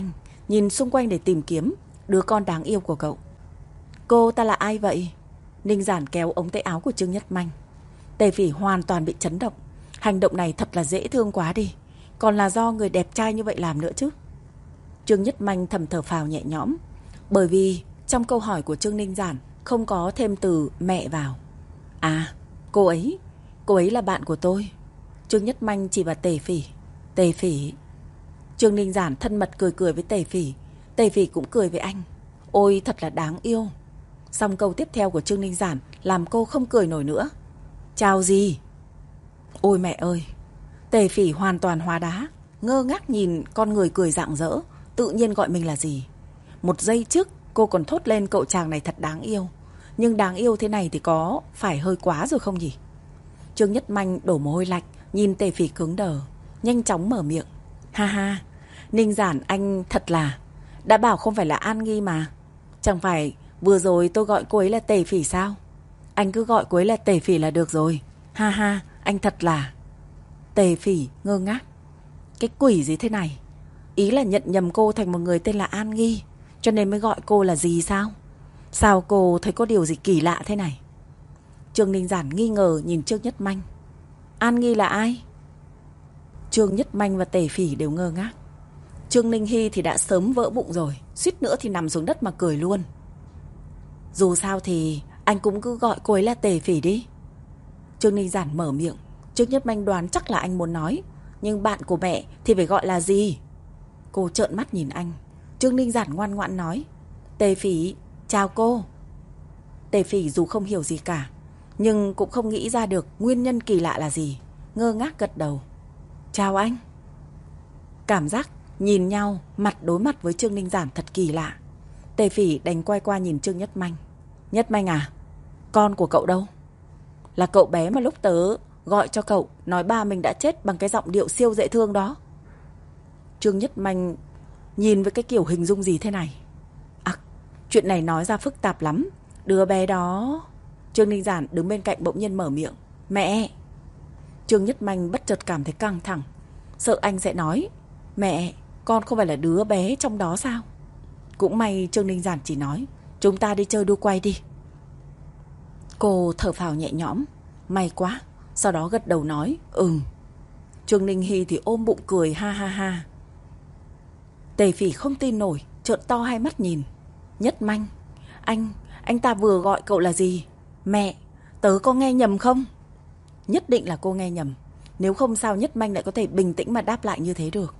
nhìn xung quanh để tìm kiếm đứa con đáng yêu của cậu. Cô ta là ai vậy? Ninh Giản kéo ống tay áo của Trương Nhất Manh. Tề Phỉ hoàn toàn bị chấn động. Hành động này thật là dễ thương quá đi. Còn là do người đẹp trai như vậy làm nữa chứ. Trương Nhất Manh thầm thở phào nhẹ nhõm. Bởi vì trong câu hỏi của Trương Ninh Giản không có thêm từ mẹ vào. À, cô ấy là bạn của tôi. Trương Nhất Manh chỉ vào Tề Phỉ. Tề Phỉ. Trương Ninh Giản thân mật cười cười với Tề Phỉ. Tề Phỉ cũng cười với anh. Ôi thật là đáng yêu. Xong câu tiếp theo của Trương Ninh Giản làm cô không cười nổi nữa. Chào gì? Ôi mẹ ơi. Tề Phỉ hoàn toàn hóa đá, ngơ ngác nhìn con người cười rạng rỡ, tự nhiên gọi mình là gì. Một giây trước cô còn thốt lên cậu chàng này thật đáng yêu. Nhưng đáng yêu thế này thì có phải hơi quá rồi không nhỉ? Trương Nhất Manh đổ mồ hôi lạnh, nhìn Tề Phỉ cứng đờ, nhanh chóng mở miệng. Ha ha, Ninh Giản anh thật là, đã bảo không phải là An Nghi mà. Chẳng phải vừa rồi tôi gọi cô ấy là Tề Phỉ sao? Anh cứ gọi cô ấy là Tề Phỉ là được rồi. Ha ha, anh thật là. Tề Phỉ ngơ ngác. Cái quỷ gì thế này? Ý là nhận nhầm cô thành một người tên là An Nghi, cho nên mới gọi cô là gì sao? Sao cô thấy có điều gì kỳ lạ thế này? Trương Ninh Giản nghi ngờ nhìn Trương Nhất Manh. An Nghi là ai? Trương Nhất Manh và Tề Phỉ đều ngơ ngác. Trương Ninh Hy thì đã sớm vỡ bụng rồi, suýt nữa thì nằm xuống đất mà cười luôn. Dù sao thì anh cũng cứ gọi cô ấy là Tề Phỉ đi. Trương Ninh Giản mở miệng. Trương Nhất Manh đoán chắc là anh muốn nói, nhưng bạn của mẹ thì phải gọi là gì? Cô trợn mắt nhìn anh. Trương Ninh Giản ngoan ngoãn nói. Tề Phỉ, chào cô. Tề Phỉ dù không hiểu gì cả, nhưng cũng không nghĩ ra được nguyên nhân kỳ lạ là gì, ngơ ngác gật đầu. Chào anh. Cảm giác nhìn nhau mặt đối mặt với Trương Ninh Giản thật kỳ lạ. Tề Phỉ đành quay qua nhìn Trương Nhất Manh. Nhất Manh à, con của cậu đâu? Là cậu bé mà lúc tớ gọi cho cậu nói ba mình đã chết bằng cái giọng điệu siêu dễ thương đó. Trương Nhất Manh nhìn với cái kiểu hình dung gì thế này? À, chuyện này nói ra phức tạp lắm. Đứa bé đó... Trương Ninh Giản đứng bên cạnh bỗng nhiên mở miệng. Mẹ! Trương Nhất Manh bất chợt cảm thấy căng thẳng, sợ anh sẽ nói mẹ, con không phải là đứa bé trong đó sao? Cũng may Trương Ninh Giản chỉ nói chúng ta đi chơi đu quay đi. Cô thở phào nhẹ nhõm. May quá. Sau đó gật đầu nói Trương Ninh Hy thì ôm bụng cười ha ha ha. Tề Phỉ không tin nổi, trợn to hai mắt nhìn. Nhất Manh, anh ta vừa gọi cậu là gì? Mẹ, tớ có nghe nhầm không? Nhất định là cô nghe nhầm. Nếu không sao Nhất Manh lại có thể bình tĩnh mà đáp lại như thế được.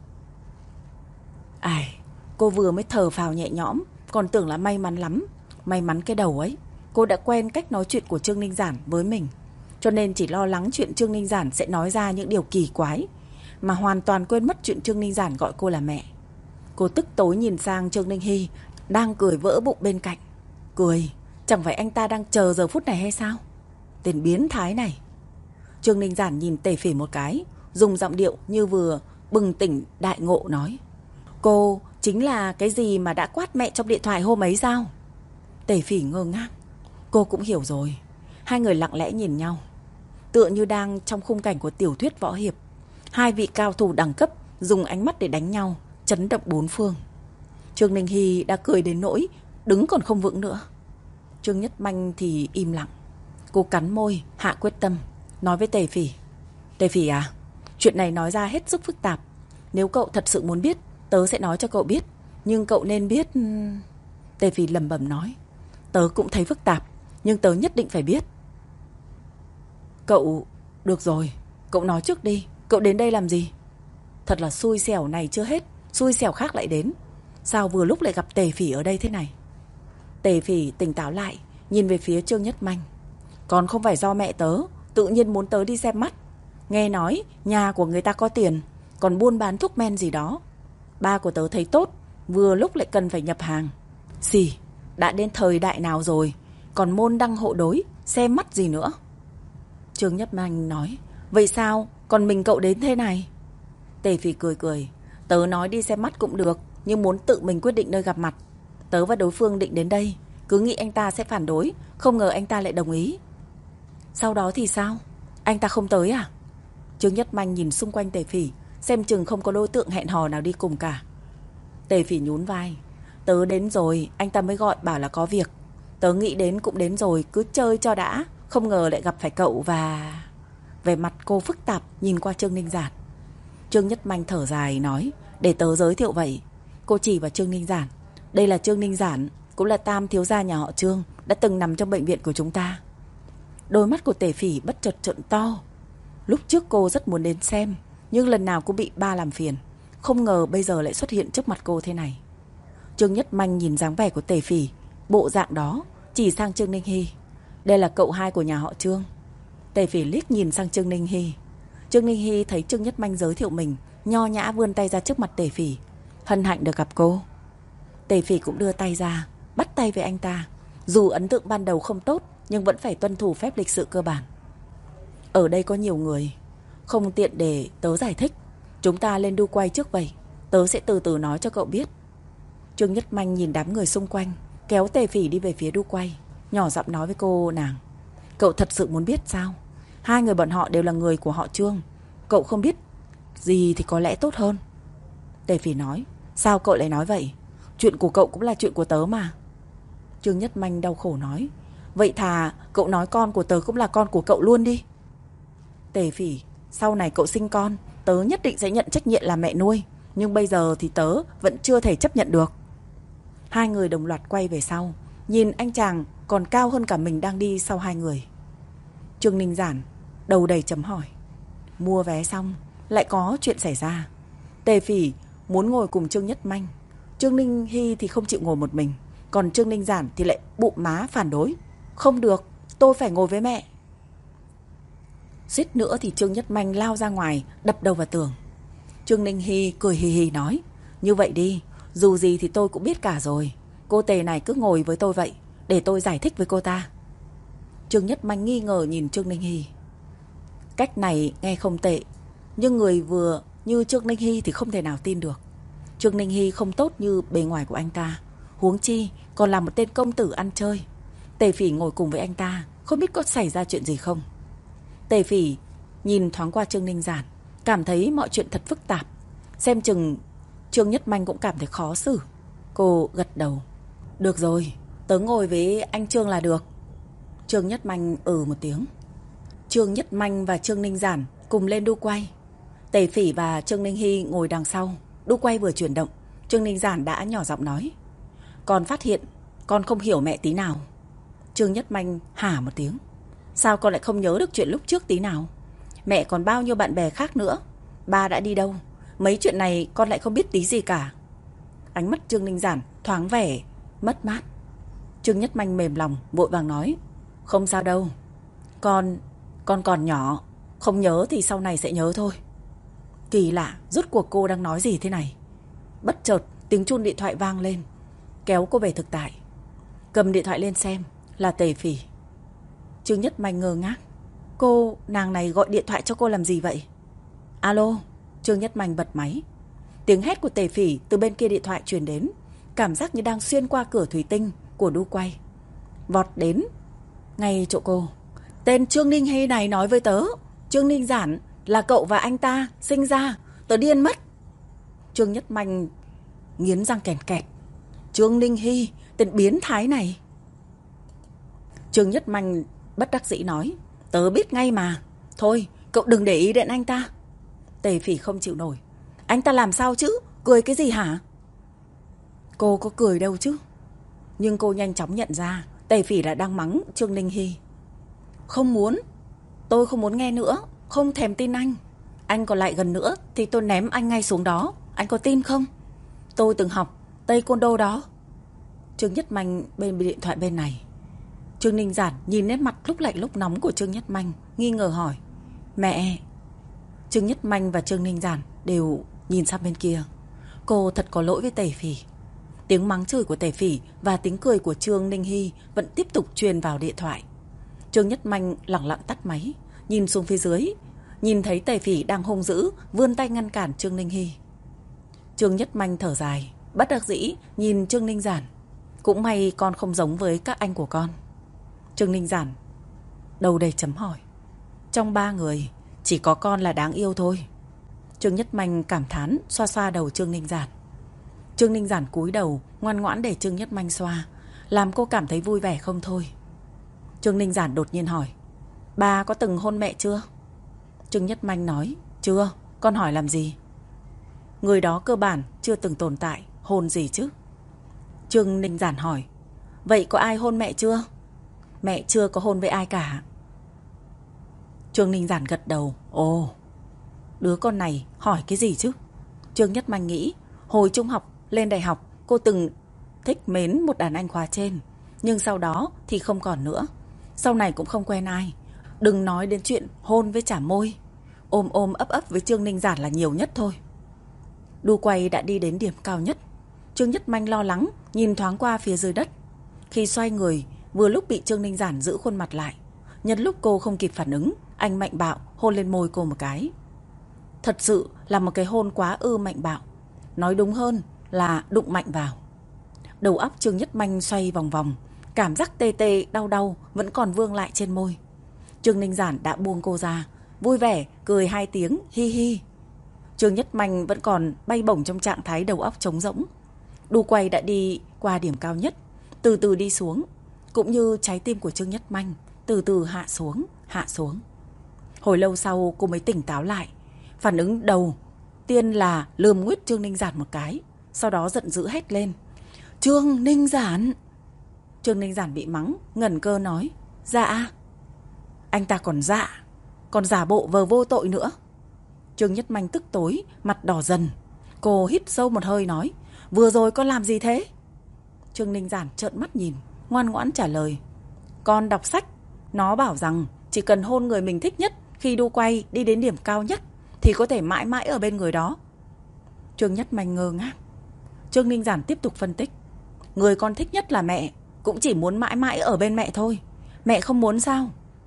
Ai, cô vừa mới thở phào nhẹ nhõm, còn tưởng là may mắn lắm. May mắn cái đầu ấy. Cô đã quen cách nói chuyện của Trương Ninh Giản với mình, cho nên chỉ lo lắng chuyện Trương Ninh Giản sẽ nói ra những điều kỳ quái, mà hoàn toàn quên mất chuyện Trương Ninh Giản gọi cô là mẹ. Cô tức tối nhìn sang Trương Ninh Hy đang cười vỡ bụng bên cạnh. Cười, chẳng phải anh ta đang chờ giờ phút này hay sao? Tên biến thái này. Trương Ninh Giản nhìn Tề Phỉ một cái, dùng giọng điệu như vừa bừng tỉnh đại ngộ nói. Cô chính là cái gì mà đã quát mẹ trong điện thoại hôm ấy sao? Tề Phỉ ngơ ngác. Cô cũng hiểu rồi. Hai người lặng lẽ nhìn nhau, tựa như đang trong khung cảnh của tiểu thuyết võ hiệp. Hai vị cao thủ đẳng cấp dùng ánh mắt để đánh nhau, chấn động bốn phương. Trương Ninh Hy đã cười đến nỗi đứng còn không vững nữa. Trương Nhất Manh thì im lặng. Cô cắn môi, hạ quyết tâm, nói với Tề Phỉ. Tề Phỉ à, chuyện này nói ra hết sức phức tạp. Nếu cậu thật sự muốn biết, tớ sẽ nói cho cậu biết. Nhưng cậu nên biết... Tề Phỉ lẩm bẩm nói. Tớ cũng thấy phức tạp, nhưng tớ nhất định phải biết. Cậu... Được rồi, cậu nói trước đi. Cậu đến đây làm gì? Thật là xui xẻo, này chưa hết, xui xẻo khác lại đến. Sao vừa lúc lại gặp Tề Phỉ ở đây thế này? Tề Phỉ tỉnh táo lại, nhìn về phía Trương Nhất Manh. Còn không phải do mẹ tớ tự nhiên muốn tớ đi xem mắt. Nghe nói nhà của người ta có tiền, còn buôn bán thuốc men gì đó. Ba của tớ thấy tốt, vừa lúc lại cần phải nhập hàng. Xì, đã đến thời đại nào rồi, còn môn đăng hộ đối, xem mắt gì nữa? Trương Nhất Manh nói. Vậy sao còn mình cậu đến thế này? Tề Phỉ cười cười. Tớ nói đi xem mắt cũng được, nhưng muốn tự mình quyết định nơi gặp mặt. Tớ và đối phương định đến đây, cứ nghĩ anh ta sẽ phản đối, không ngờ anh ta lại đồng ý. Sau đó thì sao? Anh ta không tới à? Trương Nhất Manh nhìn xung quanh Tề Phỉ, xem chừng không có đối tượng hẹn hò nào đi cùng cả. Tề Phỉ nhún vai. Tớ đến rồi, anh ta mới gọi bảo là có việc. Tớ nghĩ đến cũng đến rồi, cứ chơi cho đã. Không ngờ lại gặp phải cậu và... Về mặt cô phức tạp nhìn qua Trương Ninh Giản. Trương Nhất Manh thở dài nói, để tớ giới thiệu vậy. Cô chỉ vào Trương Ninh Giản. Đây là Trương Ninh Giản, cũng là tam thiếu gia nhà họ Trương, đã từng nằm trong bệnh viện của chúng ta. Đôi mắt của Tề Phỉ bất chợt trợn to. Lúc trước cô rất muốn đến xem, nhưng lần nào cũng bị ba làm phiền. Không ngờ bây giờ lại xuất hiện trước mặt cô thế này. Trương Nhất Manh nhìn dáng vẻ của Tề Phỉ, bộ dạng đó, chỉ sang Trương Ninh Hy. Đây là cậu hai của nhà họ Trương. Tề Phỉ liếc nhìn sang Trương Ninh Hy. Trương Ninh Hy thấy Trương Nhất Manh giới thiệu mình, nho nhã vươn tay ra trước mặt Tề Phỉ. Hân hạnh được gặp cô. Tề Phỉ cũng đưa tay ra, bắt tay với anh ta. Dù ấn tượng ban đầu không tốt, nhưng vẫn phải tuân thủ phép lịch sự cơ bản. Ở đây có nhiều người, không tiện để tớ giải thích. Chúng ta lên đu quay trước vậy. Tớ sẽ từ từ nói cho cậu biết. Trương Nhất Manh nhìn đám người xung quanh, kéo Tề Phỉ đi về phía đu quay, nhỏ giọng nói với cô nàng. Cậu thật sự muốn biết sao? Hai người bọn họ đều là người của họ Trương. Cậu không biết gì thì có lẽ tốt hơn. Tề Phỉ nói. Sao cậu lại nói vậy? Chuyện của cậu cũng là chuyện của tớ mà. Trương Nhất Manh đau khổ nói. Vậy thà cậu nói con của tớ cũng là con của cậu luôn đi. Tề Phỉ, sau này cậu sinh con, tớ nhất định sẽ nhận trách nhiệm là mẹ nuôi. Nhưng bây giờ thì tớ vẫn chưa thể chấp nhận được. Hai người đồng loạt quay về sau, nhìn anh chàng còn cao hơn cả mình đang đi sau hai người. Trương Ninh Giản đầu đầy chấm hỏi. Mua vé xong lại có chuyện xảy ra. Tề Phỉ muốn ngồi cùng Trương Nhất Manh, Trương Ninh Hy thì không chịu ngồi một mình, còn Trương Ninh Giản thì lại bụng má phản đối. Không được, tôi phải ngồi với mẹ. Suýt nữa thì Trương Nhất Manh lao ra ngoài, đập đầu vào tường. Trương Ninh Hy cười hì hì nói. Như vậy đi, dù gì thì tôi cũng biết cả rồi. Cô Tề này cứ ngồi với tôi vậy, để tôi giải thích với cô ta. Trương Nhất Manh nghi ngờ nhìn Trương Ninh Hy. Cách này nghe không tệ, nhưng người vừa như Trương Ninh Hy thì không thể nào tin được. Trương Ninh Hy không tốt như bề ngoài của anh ta, huống chi còn là một tên công tử ăn chơi. Tề Phỉ ngồi cùng với anh ta, không biết có xảy ra chuyện gì không. Tề Phỉ nhìn thoáng qua Trương Ninh Giản, cảm thấy mọi chuyện thật phức tạp. Xem chừng Trương Nhất Manh cũng cảm thấy khó xử. Cô gật đầu. Được rồi, tớ ngồi với anh Trương là được. Trương Nhất Manh một tiếng. Trương Nhất Manh và Trương Ninh Giản cùng lên đu quay. Tề Phỉ và Trương Ninh Hy ngồi đằng sau. Đu quay vừa chuyển động, Trương Ninh Giản đã nhỏ giọng nói. Con phát hiện con không hiểu mẹ tí nào. Trương Nhất Manh hả một tiếng. Sao con lại không nhớ được chuyện lúc trước tí nào? Mẹ còn bao nhiêu bạn bè khác nữa. Ba đã đi đâu? Mấy chuyện này con lại không biết tí gì cả. Ánh mắt Trương Ninh Giản thoáng vẻ mất mát. Trương Nhất Manh mềm lòng, vội vàng nói. Không sao đâu. Con còn nhỏ, không nhớ thì sau này sẽ nhớ thôi. Kỳ lạ, rốt cuộc cô đang nói gì thế này? Bất chợt tiếng chuông điện thoại vang lên, kéo cô về thực tại. Cầm điện thoại lên xem, là Tề Phỉ. Trương Nhất Manh ngơ ngác. Nàng này gọi điện thoại cho cô làm gì vậy? Alo. Trương Nhất Manh bật máy. Tiếng hét của Tề Phỉ từ bên kia điện thoại truyền đến, cảm giác như đang xuyên qua cửa thủy tinh của đu quay, vọt đến ngay chỗ cô. Tên Trương Ninh Hy này nói với tớ, Trương Ninh Giản là cậu và anh ta sinh ra. Tớ điên mất. Trương Nhất Manh nghiến răng kèn kẹt. Trương Ninh Hy, tên biến thái này. Trương Nhất Manh bất đắc dĩ nói. Tớ biết ngay mà. Thôi, cậu đừng để ý đến anh ta. Tề Phỉ không chịu nổi. Anh ta làm sao chứ? Cười cái gì hả? Cô có cười đâu chứ. Nhưng cô nhanh chóng nhận ra Tề Phỉ là đang mắng Trương Ninh Hy. Không muốn. Tôi không muốn nghe nữa. Không thèm tin anh. Anh còn lại gần nữa thì tôi ném anh ngay xuống đó. Anh có tin không? Tôi từng học Taekwondo đó. Trương Nhất Manh bên điện thoại bên này. Trương Ninh Giản nhìn nét mặt lúc lạnh lúc nóng của Trương Nhất Manh, nghi ngờ hỏi. Mẹ. Trương Nhất Manh và Trương Ninh Giản đều nhìn sang bên kia. Cô thật có lỗi với Tề Phỉ. Tiếng mắng chửi của Tề Phỉ và tiếng cười của Trương Ninh Hy vẫn tiếp tục truyền vào điện thoại. Trương Nhất Manh lẳng lặng tắt máy, nhìn xuống phía dưới, nhìn thấy Tề Phỉ đang hung dữ vươn tay ngăn cản Trương Ninh Hy. Trương Nhất Manh thở dài, bất đắc dĩ nhìn Trương Ninh Giản. Cũng may con không giống với các anh của con. Trương Ninh Giản đầu đầy chấm hỏi. Trong ba người chỉ có con là đáng yêu thôi. Trương Nhất Manh cảm thán xoa xoa đầu Trương Ninh Giản. Trương Ninh Giản cúi đầu ngoan ngoãn để Trương Nhất Manh xoa, làm cô cảm thấy vui vẻ không thôi. Trương Ninh Giản đột nhiên hỏi, bà có từng hôn mẹ chưa? Trương Nhất Manh nói, chưa, con hỏi làm gì? Người đó cơ bản chưa từng tồn tại, hôn gì chứ? Trương Ninh Giản hỏi, vậy có ai hôn mẹ chưa? Mẹ chưa có hôn với ai cả. Trương Ninh Giản gật đầu, ồ, đứa con này hỏi cái gì chứ? Trương Nhất Manh nghĩ, hồi trung học lên đại học cô từng thích mến một đàn anh khóa trên, nhưng sau đó thì không còn nữa. Sau này cũng không quen ai, đừng nói đến chuyện hôn với chả môi. Ôm ôm ấp ấp với Trương Ninh Giản là nhiều nhất thôi. Đu quay đã đi đến điểm cao nhất. Trương Nhất Manh lo lắng nhìn thoáng qua phía dưới đất. Khi xoay người, vừa lúc bị Trương Ninh Giản giữ khuôn mặt lại. Nhân lúc cô không kịp phản ứng, anh mạnh bạo hôn lên môi cô một cái. Thật sự là một cái hôn quá mạnh bạo. Nói đúng hơn là đụng mạnh vào. Đầu óc Trương Nhất Manh xoay vòng vòng, cảm giác tê tê đau đau vẫn còn vương lại trên môi. Trương Ninh Giản đã buông cô ra, vui vẻ cười 2 tiếng hi hi. Trương Nhất Manh vẫn còn bay bổng trong trạng thái đầu óc trống rỗng. Đu quay đã đi qua điểm cao nhất, từ từ đi xuống, cũng như trái tim của Trương Nhất Manh từ từ hạ xuống. Hồi lâu sau cô mới tỉnh táo lại. Phản ứng đầu tiên là lườm nguyết Trương Ninh Giản một cái, sau đó giận dữ hét lên, Trương Ninh Giản! Trương Ninh Giản bị mắng, ngẩn cơ nói, dạ. Anh ta còn dạ, còn giả bộ vờ vô tội nữa. Trương Nhất Manh tức tối, mặt đỏ dần. Cô hít sâu một hơi nói, vừa rồi con làm gì thế? Trương Ninh Giản trợn mắt nhìn, ngoan ngoãn trả lời, con đọc sách, nó bảo rằng chỉ cần hôn người mình thích nhất khi đu quay đi đến điểm cao nhất thì có thể mãi mãi ở bên người đó. Trương Nhất Manh ngơ ngác. Trương Ninh Giản tiếp tục phân tích, người con thích nhất là mẹ, cũng chỉ muốn mãi mãi ở bên mẹ thôi. Mẹ không muốn sao?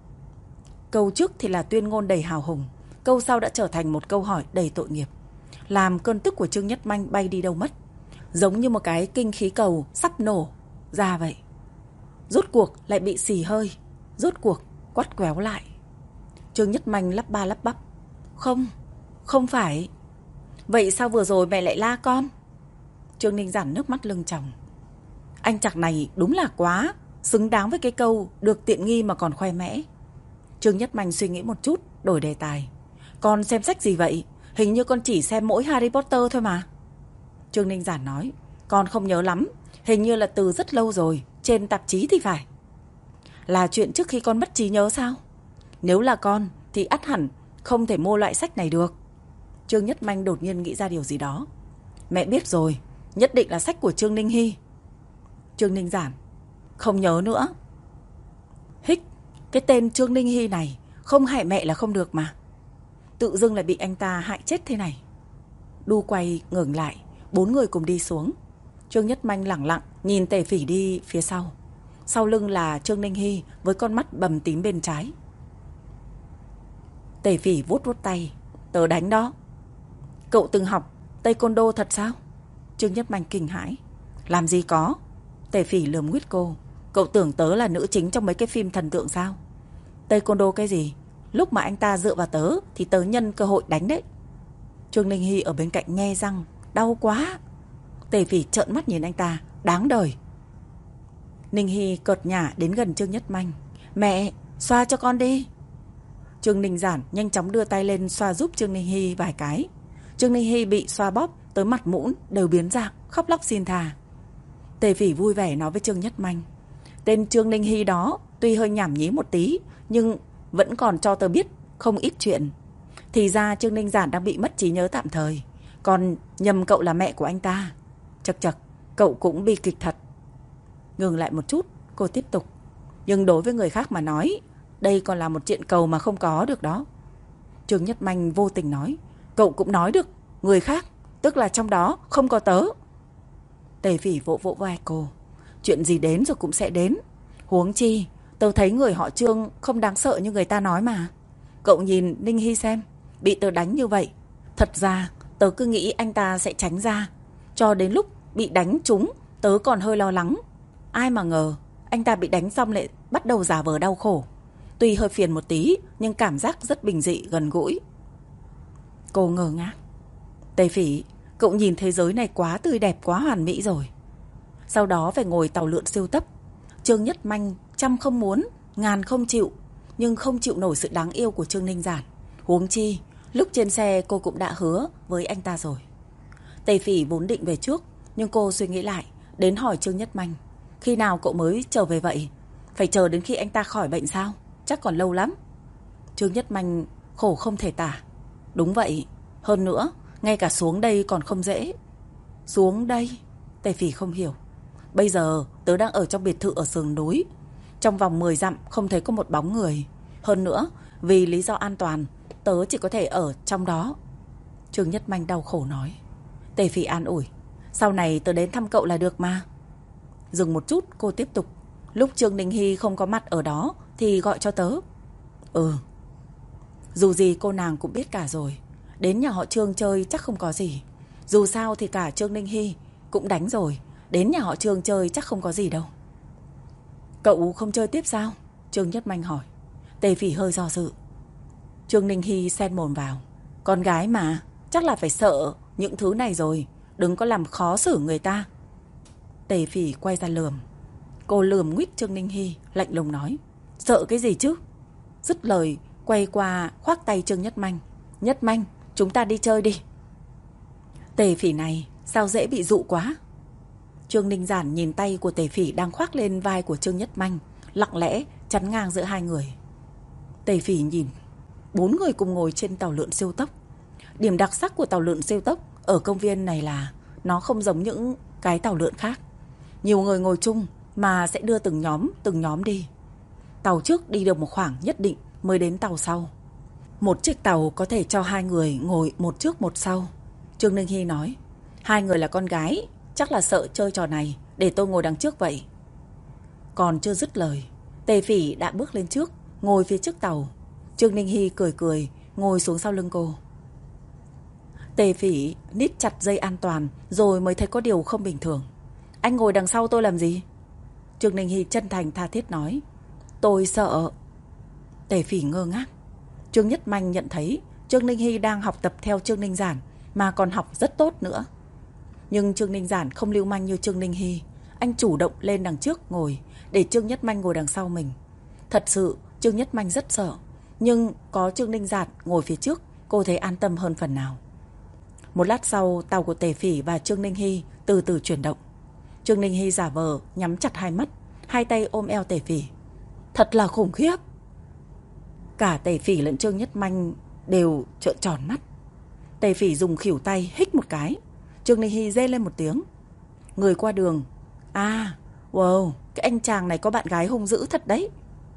Câu trước thì là tuyên ngôn đầy hào hùng, câu sau đã trở thành một câu hỏi đầy tội nghiệp, làm cơn tức của Trương Nhất Manh bay đi đâu mất, giống như một cái kinh khí cầu sắp nổ ra vậy. Rốt cuộc lại bị xì hơi, rốt cuộc quắt quéo lại. Trương Nhất Manh lắp ba lắp bắp, không phải. Vậy sao vừa rồi mẹ lại la con? Trương Ninh Giản nước mắt lưng tròng. Anh chàng này đúng là quá xứng đáng với cái câu được tiện nghi mà còn khoe mẽ. Trương Nhất Manh suy nghĩ một chút, đổi đề tài. Con xem sách gì vậy? Hình như con chỉ xem mỗi Harry Potter thôi mà. Trương Ninh Giản nói, con không nhớ lắm, hình như là từ rất lâu rồi, trên tạp chí thì phải. Là chuyện trước khi con mất trí nhớ sao? Nếu là con thì ắt hẳn không thể mua loại sách này được. Trương Nhất Manh đột nhiên nghĩ ra điều gì đó. Mẹ biết rồi, nhất định là sách của Trương Ninh Hy. Trương Ninh Giản, không nhớ nữa. Hích, cái tên Trương Ninh Hy này không hại mẹ là không được mà. Tự dưng lại bị anh ta hại chết thế này. Đu quay ngừng lại, 4 người cùng đi xuống. Trương Nhất Manh lẳng lặng nhìn Tề Phỉ đi phía sau. Sau lưng là Trương Ninh Hy với con mắt bầm tím bên trái. Tề Phỉ vuốt tay, tớ đánh đó. Cậu từng học Taekwondo thật sao? Trương Nhất Manh kinh hãi. Làm gì có. Tề Phỉ lườm nguyết cô. Cậu tưởng tớ là nữ chính trong mấy cái phim thần tượng sao? Taekwondo cái gì? Lúc mà anh ta dựa vào tớ thì tớ nhân cơ hội đánh đấy. Trương Ninh Hy ở bên cạnh nhe răng, đau quá. Tề Phỉ trợn mắt nhìn anh ta, đáng đời. Ninh Hy cợt nhả đến gần Trương Nhất Manh. Mẹ, xoa cho con đi. Trương Ninh Giản nhanh chóng đưa tay lên xoa giúp Trương Ninh Hy vài cái. Trương Ninh Hy bị xoa bóp tới mặt mũn đều biến dạng, khóc lóc xin tha. Tề Phỉ vui vẻ nói với Trương Nhất Manh, tên Trương Ninh Hy đó tuy hơi nhảm nhí một tí, nhưng vẫn còn cho tớ biết không ít chuyện. Thì ra Trương Ninh Giản đang bị mất trí nhớ tạm thời, còn nhầm cậu là mẹ của anh ta. Chật chật, cậu cũng bi kịch thật. Ngừng lại một chút, cô tiếp tục. Nhưng đối với người khác mà nói, đây còn là một chuyện cầu mà không có được đó. Trương Nhất Manh vô tình nói, cậu cũng nói được, người khác, tức là trong đó không có tớ. Tề Phỉ vỗ vỗ vai cô, chuyện gì đến rồi cũng sẽ đến. Huống chi, tớ thấy người họ Trương không đáng sợ như người ta nói mà. Cậu nhìn Ninh Hy xem, bị tớ đánh như vậy. Thật ra, tớ cứ nghĩ anh ta sẽ tránh ra. Cho đến lúc bị đánh trúng, tớ còn hơi lo lắng. Ai mà ngờ, anh ta bị đánh xong lại bắt đầu giả vờ đau khổ. Tuy hơi phiền một tí, nhưng cảm giác rất bình dị, gần gũi. Cô ngơ ngác. Tề Phỉ, Cậu nhìn thế giới này quá tươi đẹp, quá hoàn mỹ rồi. Sau đó phải ngồi tàu lượn siêu tốc. Trương Nhất Manh trăm không muốn, ngàn không chịu, nhưng không chịu nổi sự đáng yêu của Trương Ninh Giản. Huống chi, lúc trên xe cô cũng đã hứa với anh ta rồi. Tề Phỉ vốn định về trước, nhưng cô suy nghĩ lại, đến hỏi Trương Nhất Manh: khi nào cậu mới trở về vậy? Phải chờ đến khi anh ta khỏi bệnh sao? Chắc còn lâu lắm. Trương Nhất Manh khổ không thể tả. Đúng vậy, hơn nữa, ngay cả xuống đây còn không dễ. Xuống đây? Tề Phỉ không hiểu. Bây giờ tớ đang ở trong biệt thự ở sườn núi. Trong vòng 10 dặm không thấy có một bóng người. Hơn nữa, vì lý do an toàn, tớ chỉ có thể ở trong đó. Trương Nhất Manh đau khổ nói. Tề Phỉ an ủi: sau này tớ đến thăm cậu là được mà. Dừng một chút, cô tiếp tục: lúc Trương Ninh Hy không có mặt ở đó thì gọi cho tớ. Ừ. Dù gì cô nàng cũng biết cả rồi. Đến nhà họ Trương chơi chắc không có gì. Dù sao thì cả Trương Ninh Hy cũng đánh rồi. Đến nhà họ Trương chơi chắc không có gì đâu. Cậu không chơi tiếp sao? Trương Nhất Manh hỏi. Tề Phỉ hơi do dự. Trương Ninh Hy xen mồm vào. Con gái mà, chắc là phải sợ những thứ này rồi. Đừng có làm khó xử người ta. Tề Phỉ quay ra lườm. Cô lườm nguýt Trương Ninh Hy, lạnh lùng nói: sợ cái gì chứ? Dứt lời, quay qua khoác tay Trương Nhất Manh. Nhất Manh, chúng ta đi chơi đi. Tề Phỉ này sao dễ bị dụ quá. Trương Ninh Giản nhìn tay của Tề Phỉ đang khoác lên vai của Trương Nhất Manh, lặng lẽ chắn ngang giữa hai người. Tề Phỉ nhìn 4 người cùng ngồi trên tàu lượn siêu tốc. Điểm đặc sắc của tàu lượn siêu tốc ở công viên này là nó không giống những cái tàu lượn khác. Nhiều người ngồi chung mà sẽ đưa từng nhóm đi. Tàu trước đi được một khoảng nhất định mới đến tàu sau. Một chiếc tàu có thể cho 2 người ngồi một trước một sau. Trương Ninh Hy nói: 2 người là con gái, chắc là sợ chơi trò này, để tôi ngồi đằng trước vậy. Còn chưa dứt lời, Tề Phỉ đã bước lên trước, ngồi phía trước tàu. Trương Ninh Hy cười cười, ngồi xuống sau lưng cô. Tề Phỉ nít chặt dây an toàn, rồi mới thấy có điều không bình thường. Anh ngồi đằng sau tôi làm gì? Trương Ninh Hy chân thành tha thiết nói: tôi sợ. Tề Phỉ ngơ ngác. Trương Nhất Manh nhận thấy Trương Ninh Hy đang học tập theo Trương Ninh Giản, mà còn học rất tốt nữa. Nhưng Trương Ninh Giản không lưu manh như Trương Ninh Hy. Anh chủ động lên đằng trước ngồi, để Trương Nhất Manh ngồi đằng sau mình. Thật sự Trương Nhất Manh rất sợ, nhưng có Trương Ninh Giản ngồi phía trước, cô thấy an tâm hơn phần nào. Một lát sau, tàu của Tề Phỉ và Trương Ninh Hy từ từ chuyển động. Trương Ninh Hy giả vờ nhắm chặt hai mắt, hai tay ôm eo Tề Phỉ. Thật là khủng khiếp. Cả Tề Phỉ lẫn Trương Nhất Manh đều trợn tròn mắt. Tề Phỉ dùng khuỷu tay hích một cái. Trương Ninh Hy rên lên một tiếng. Người qua đường: à, wow, cái anh chàng này có bạn gái hung dữ thật đấy.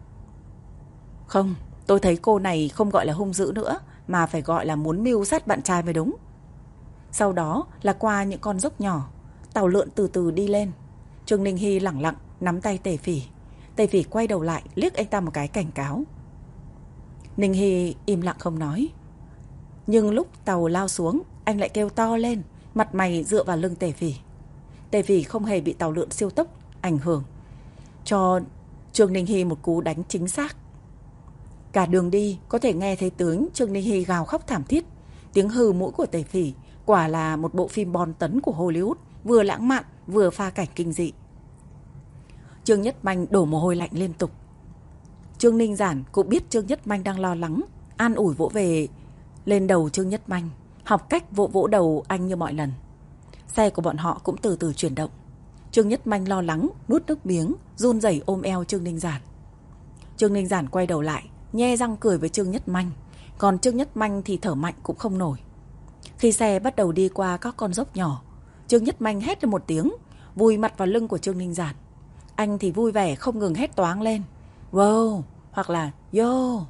Không, tôi thấy cô này không gọi là hung dữ nữa, mà phải gọi là muốn mưu sát bạn trai mới đúng. Sau đó là qua những con dốc nhỏ, tàu lượn từ từ đi lên. Trương Ninh Hy lẳng lặng nắm tay Tề Phỉ. Tề Phỉ quay đầu lại liếc anh ta một cái cảnh cáo. Ninh Hy im lặng không nói. Nhưng lúc tàu lao xuống, anh lại kêu to lên, mặt mày dựa vào lưng Tề Phỉ. Tề Phỉ không hề bị tàu lượn siêu tốc ảnh hưởng, cho Trương Ninh Hy một cú đánh chính xác. Cả đường đi có thể nghe thấy tướng Trương Ninh Hy gào khóc thảm thiết. Tiếng hừ mũi của Tề Phỉ quả là một bộ phim bom tấn của Hollywood, vừa lãng mạn vừa pha cảnh kinh dị. Trương Nhất Manh đổ mồ hôi lạnh liên tục. Trương Ninh Giản cũng biết Trương Nhất Manh đang lo lắng, an ủi vỗ về lên đầu Trương Nhất Manh, học cách vỗ vỗ đầu anh như mọi lần. Xe của bọn họ cũng từ từ chuyển động. Trương Nhất Manh lo lắng, nuốt nước miếng, run rẩy ôm eo Trương Ninh Giản. Trương Ninh Giản quay đầu lại, nhe răng cười với Trương Nhất Manh, còn Trương Nhất Manh thì thở mạnh cũng không nổi. Khi xe bắt đầu đi qua các con dốc nhỏ, Trương Nhất Manh hét lên một tiếng, vùi mặt vào lưng của Trương Ninh Giản. Anh thì vui vẻ không ngừng hét toáng lên: wow, hoặc là yo.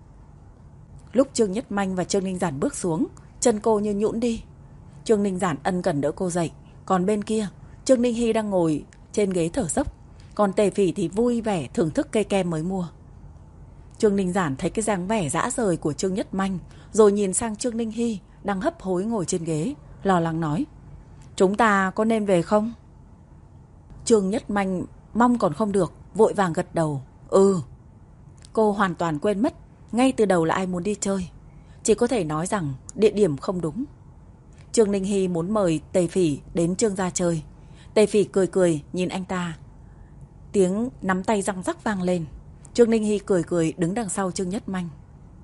Lúc Trương Nhất Manh và Trương Ninh Giản bước xuống, chân cô như nhũn đi. Trương Ninh Giản ân cần đỡ cô dậy. Còn bên kia, Trương Ninh Hy đang ngồi trên ghế thở dốc, còn Tề Phỉ thì vui vẻ thưởng thức cây kem mới mua. Trương Ninh Giản thấy cái dáng vẻ dã rời của Trương Nhất Manh, rồi nhìn sang Trương Ninh Hy đang hấp hối ngồi trên ghế, lo lắng nói: chúng ta có nên về không? Trương Nhất Manh mong còn không được, vội vàng gật đầu: ừ. Cô hoàn toàn quên mất ngay từ đầu là ai muốn đi chơi, chỉ có thể nói rằng địa điểm không đúng. Trương Ninh Hy muốn mời Tề Phỉ đến Trương gia chơi. Tề Phỉ cười cười nhìn anh ta. Tiếng nắm tay răng rắc vang lên. Trương Ninh Hy cười cười đứng đằng sau Trương Nhất Manh.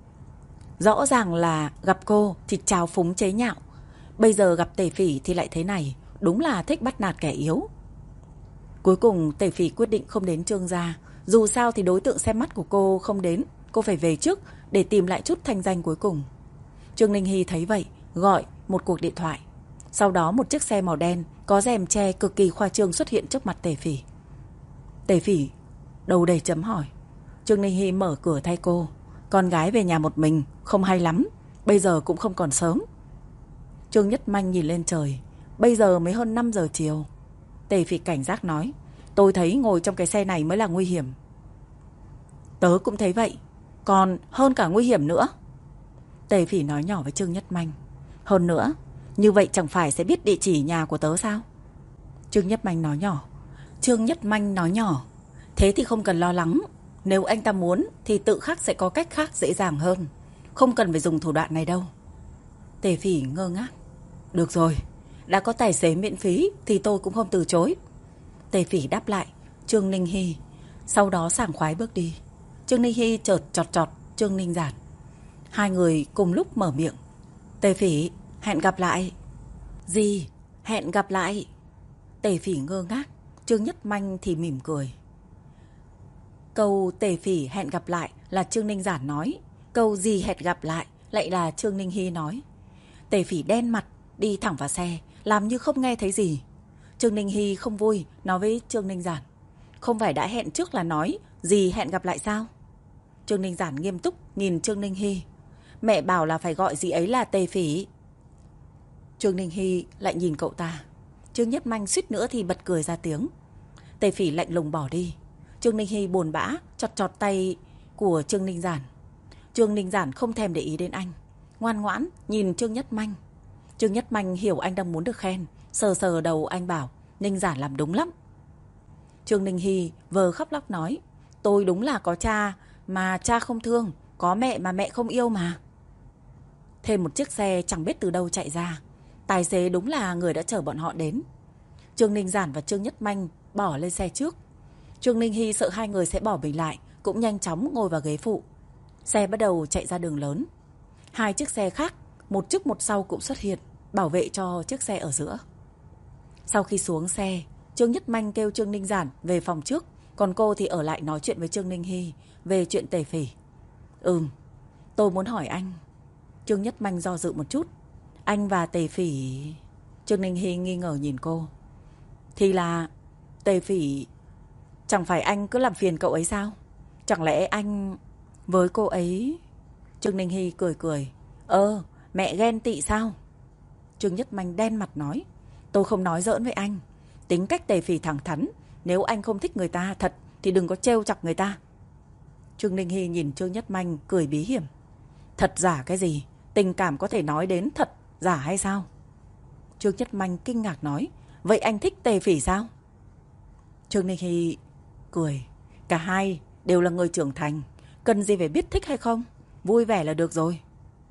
Rõ ràng là gặp cô thì trào phúng chế nhạo, bây giờ gặp Tề Phỉ thì lại thế này, đúng là thích bắt nạt kẻ yếu. Cuối cùng Tề Phỉ quyết định không đến Trương gia. Dù sao thì đối tượng xem mắt của cô không đến, cô phải về trước để tìm lại chút thanh danh cuối cùng. Trương Ninh Hy thấy vậy, gọi một cuộc điện thoại. Sau đó một chiếc xe màu đen có rèm che cực kỳ khoa trương xuất hiện trước mặt Tề Phỉ. Tề Phỉ đầu đầy chấm hỏi. Trương Ninh Hy mở cửa thay cô. Con gái về nhà một mình không hay lắm, bây giờ cũng không còn sớm. Trương Nhất Manh nhìn lên trời. Bây giờ mới hơn 5 giờ chiều. Tề Phỉ cảnh giác nói. Tôi thấy ngồi trong cái xe này mới là nguy hiểm. Tớ cũng thấy vậy, còn hơn cả nguy hiểm nữa. Tề Phỉ nói nhỏ với Trương Nhất Manh. Hơn nữa, như vậy chẳng phải sẽ biết địa chỉ nhà của tớ sao? Trương Nhất Manh nói nhỏ. Thế thì không cần lo lắng. Nếu anh ta muốn thì tự khắc sẽ có cách khác dễ dàng hơn. Không cần phải dùng thủ đoạn này đâu. Tề Phỉ ngơ ngác. Được rồi, đã có tài xế miễn phí thì tôi cũng không từ chối. Tề Phỉ đáp lại Trương Ninh Hy. Sau đó sảng khoái bước đi. Trương Ninh Hy chợt chọt Trương Ninh Giản. Hai người cùng lúc mở miệng. Tề Phỉ, hẹn gặp lại. Gì? Hẹn gặp lại? Tề Phỉ ngơ ngác. Trương Nhất Manh thì mỉm cười. Câu Tề Phỉ hẹn gặp lại là Trương Ninh Giản nói. Câu gì hẹn gặp lại lại là Trương Ninh Hy nói. Tề Phỉ đen mặt đi thẳng vào xe, làm như không nghe thấy gì. Trương Ninh Hy không vui nói với Trương Ninh Giản. Không phải đã hẹn trước là nói gì hẹn gặp lại sao? Trương Ninh Giản nghiêm túc nhìn Trương Ninh Hy. Mẹ bảo là phải gọi dì ấy là Tề Phỉ. Trương Ninh Hy lại nhìn cậu ta. Trương Nhất Manh suýt nữa thì bật cười ra tiếng. Tề Phỉ lạnh lùng bỏ đi. Trương Ninh Hy buồn bã chọt tay của Trương Ninh Giản. Trương Ninh Giản không thèm để ý đến anh, ngoan ngoãn nhìn Trương Nhất Manh. Trương Nhất Manh hiểu anh đang muốn được khen, sờ sờ đầu anh bảo Ninh Giản làm đúng lắm. Trương Ninh Hy vờ khóc lóc nói. Tôi đúng là có cha mà cha không thương, có mẹ mà mẹ không yêu mà. Thêm một chiếc xe chẳng biết từ đâu chạy ra. Tài xế đúng là người đã chở bọn họ đến. Trương Ninh Giản và Trương Nhất Manh bỏ lên xe trước. Trương Ninh Hy sợ hai người sẽ bỏ mình lại, cũng nhanh chóng ngồi vào ghế phụ. Xe bắt đầu chạy ra đường lớn. Hai chiếc xe khác, một trước một sau cũng xuất hiện, bảo vệ cho chiếc xe ở giữa. Sau khi xuống xe, Trương Nhất Manh kêu Trương Ninh Giản về phòng trước, còn cô thì ở lại nói chuyện với Trương Ninh Hy về chuyện Tề Phỉ. Tôi muốn hỏi anh. Trương Nhất Manh do dự một chút. Anh và Tề Phỉ... Trương Ninh Hy nghi ngờ nhìn cô. Thì là Tề Phỉ... Chẳng phải anh cứ làm phiền cậu ấy sao? Chẳng lẽ anh... Với cô ấy... Trương Ninh Hy cười cười. Mẹ ghen tị sao? Trương Nhất Manh đen mặt nói. Tôi không nói giỡn với anh. Tính cách Tề Phỉ thẳng thắn. Nếu anh không thích người ta thật thì đừng có trêu chọc người ta. Trương Ninh Hy nhìn Trương Nhất Manh cười bí hiểm. Thật giả cái gì? Tình cảm có thể nói đến thật giả hay sao? Trương Nhất Manh kinh ngạc nói. Vậy anh thích Tề Phỉ sao? Trương Ninh Hy cười. Cả hai đều là người trưởng thành, cần gì phải biết thích hay không, vui vẻ là được rồi.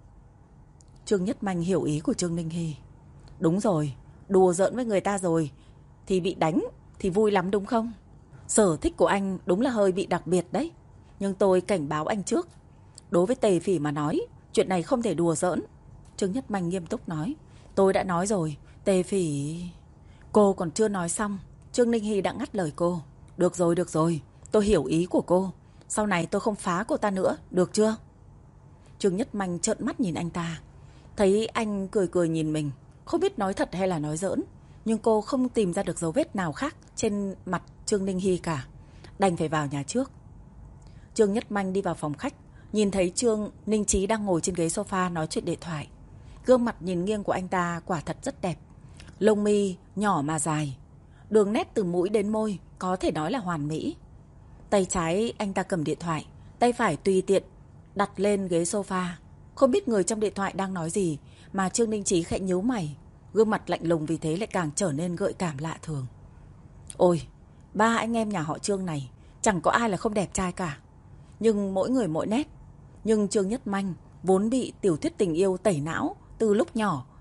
Trương Nhất Manh hiểu ý của Trương Ninh Hy. Đúng rồi, đùa giỡn với người ta rồi thì bị đánh thì vui lắm đúng không? Sở thích của anh đúng là hơi bị đặc biệt đấy. Nhưng tôi cảnh báo anh trước. Đối với Tề Phỉ mà nói, chuyện này không thể đùa giỡn. Trương Nhất Manh nghiêm túc nói. Tôi đã nói rồi, Tề Phỉ... Cô còn chưa nói xong, Trương Ninh Hy đã ngắt lời cô. Được rồi, tôi hiểu ý của cô. Sau này tôi không phá cô ta nữa, được chưa? Trương Nhất Manh trợn mắt nhìn anh ta. Thấy anh cười cười nhìn mình, không biết nói thật hay là nói giỡn. Nhưng cô không tìm ra được dấu vết nào khác trên mặt Trương Ninh Hy cả. Đành phải vào nhà trước. Trương Nhất Manh đi vào phòng khách, nhìn thấy Trương Ninh Chí đang ngồi trên ghế sofa nói chuyện điện thoại. Gương mặt nhìn nghiêng của anh ta quả thật rất đẹp. Lông mi nhỏ mà dài, đường nét từ mũi đến môi có thể nói là hoàn mỹ. Tay trái anh ta cầm điện thoại, tay phải tùy tiện đặt lên ghế sofa. Không biết người trong điện thoại đang nói gì mà Trương Ninh Chí khẽ nhíu mày. Gương mặt lạnh lùng vì thế lại càng trở nên gợi cảm lạ thường. Ôi, ba anh em nhà họ Trương này chẳng có ai là không đẹp trai cả, nhưng mỗi người mỗi nét. Nhưng Trương Nhất Manh vốn bị tiểu thuyết tình yêu tẩy não từ lúc nhỏ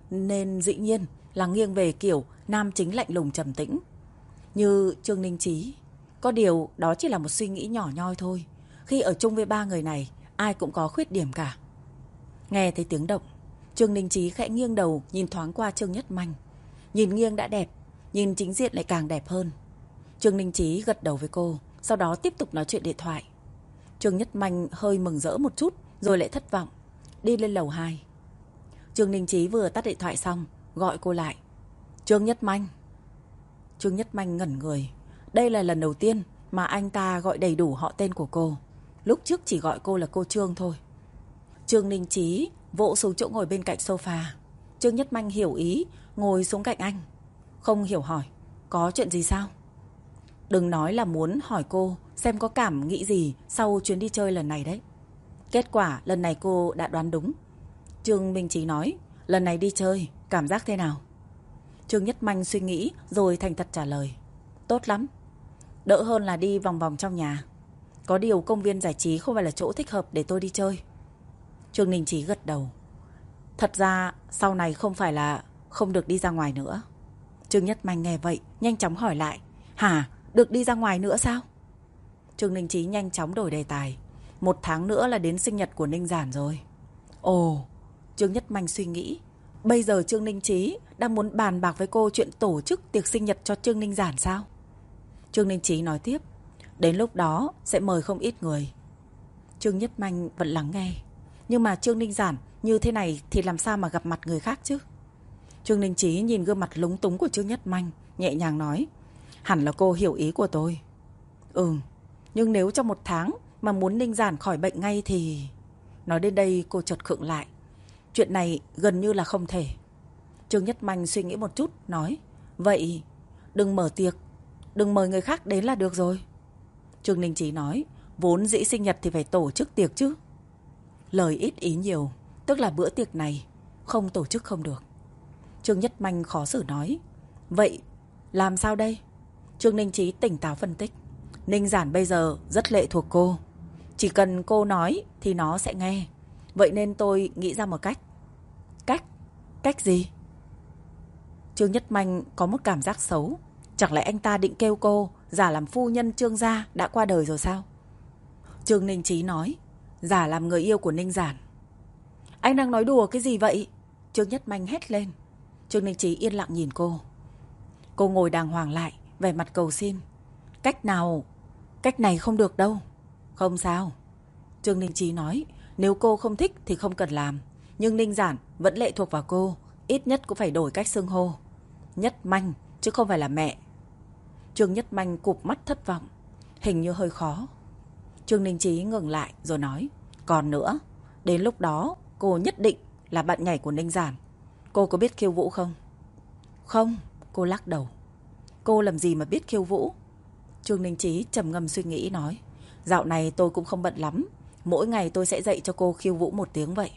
nên dĩ nhiên là nghiêng về kiểu nam chính lạnh lùng trầm tĩnh như Trương Ninh Chí. Có điều đó chỉ là một suy nghĩ nhỏ nhoi thôi. Khi ở chung với ba người này, ai cũng có khuyết điểm cả. Nghe thấy tiếng động, Trương Ninh Chí khẽ nghiêng đầu nhìn thoáng qua Trương Nhất Manh. Nhìn nghiêng đã đẹp, nhìn chính diện lại càng đẹp hơn. Trương Ninh Chí gật đầu với cô, sau đó tiếp tục nói chuyện điện thoại. Trương Nhất Manh hơi mừng rỡ một chút, rồi lại thất vọng, đi lên lầu 2. Trương Ninh Chí vừa tắt điện thoại xong, gọi cô lại. Trương Nhất Manh. Trương Nhất Manh ngẩn người. Đây là lần đầu tiên mà anh ta gọi đầy đủ họ tên của cô. Lúc trước chỉ gọi cô là cô Trương thôi. Trương Ninh Chí vỗ xuống chỗ ngồi bên cạnh sofa. Trương Nhất Manh hiểu ý, ngồi xuống cạnh anh. Không hiểu hỏi, có chuyện gì sao? Đừng nói là muốn hỏi cô xem có cảm nghĩ gì sau chuyến đi chơi lần này đấy. Kết quả lần này cô đã đoán đúng. Trương Minh Chí nói, lần này đi chơi, cảm giác thế nào? Trương Nhất Manh suy nghĩ rồi thành thật trả lời. Tốt lắm. Đỡ hơn là đi vòng vòng trong nhà. Có điều công viên giải trí không phải là chỗ thích hợp để tôi đi chơi. Trương Ninh Chí gật đầu. Thật ra sau này không phải là không được đi ra ngoài nữa. Trương Nhất Manh nghe vậy nhanh chóng hỏi lại. Hả? Được đi ra ngoài nữa sao? Trương Ninh Chí nhanh chóng đổi đề tài. 1 tháng nữa là đến sinh nhật của Ninh Giản rồi. Ồ, Trương Nhất Manh suy nghĩ. Bây giờ Trương Ninh Chí đang muốn bàn bạc với cô chuyện tổ chức tiệc sinh nhật cho Trương Ninh Giản sao? Trương Ninh Chí nói tiếp. Đến lúc đó sẽ mời không ít người. Trương Nhất Manh vẫn lắng nghe. Nhưng mà Trương Ninh Giản như thế này thì làm sao mà gặp mặt người khác chứ? Trương Ninh Chí nhìn gương mặt lúng túng của Trương Nhất Manh, nhẹ nhàng nói. Hẳn là cô hiểu ý của tôi. Nhưng nếu trong 1 tháng mà muốn Ninh Giản khỏi bệnh ngay thì... Nói đến đây cô chợt khựng lại. Chuyện này gần như là không thể. Trương Nhất Manh suy nghĩ một chút, nói. Vậy đừng mở tiệc, đừng mời người khác đến là được rồi. Trương Ninh Chí nói. Vốn dĩ sinh nhật thì phải tổ chức tiệc chứ. Lời ít ý nhiều, tức là bữa tiệc này không tổ chức không được. Trương Nhất Manh khó xử nói. Vậy làm sao đây? Trương Ninh Chí tỉnh táo phân tích. Ninh Giản bây giờ rất lệ thuộc cô. Chỉ cần cô nói thì nó sẽ nghe. Vậy nên tôi nghĩ ra một cách. Cách gì? Trương Nhất Manh có một cảm giác xấu. Chẳng lẽ anh ta định kêu cô giả làm phu nhân Trương gia đã qua đời rồi sao? Trương Ninh Chí nói. Giả làm người yêu của Ninh Giản. Anh đang nói đùa cái gì vậy? Trương Nhất Manh hét lên. Trương Ninh Chí yên lặng nhìn cô. Cô ngồi đàng hoàng lại, vẻ mặt cầu xin. Cách nào? Cách này không được đâu. Không sao. Trương Ninh Chí nói. Nếu cô không thích thì không cần làm. Nhưng Ninh Giản vẫn lệ thuộc vào cô. Ít nhất cũng phải đổi cách xưng hô. Nhất Manh chứ không phải là mẹ. Trương Nhất Manh cụp mắt thất vọng. Hình như hơi khó. Trương Ninh Chí ngừng lại rồi nói. Còn nữa, đến lúc đó cô nhất định là bạn nhảy của Ninh Giản. Cô có biết khiêu vũ không? Không, cô lắc đầu. Cô làm gì mà biết khiêu vũ? Trương Ninh Chí trầm ngâm suy nghĩ nói. Dạo này tôi cũng không bận lắm. Mỗi ngày tôi sẽ dạy cho cô khiêu vũ 1 tiếng vậy.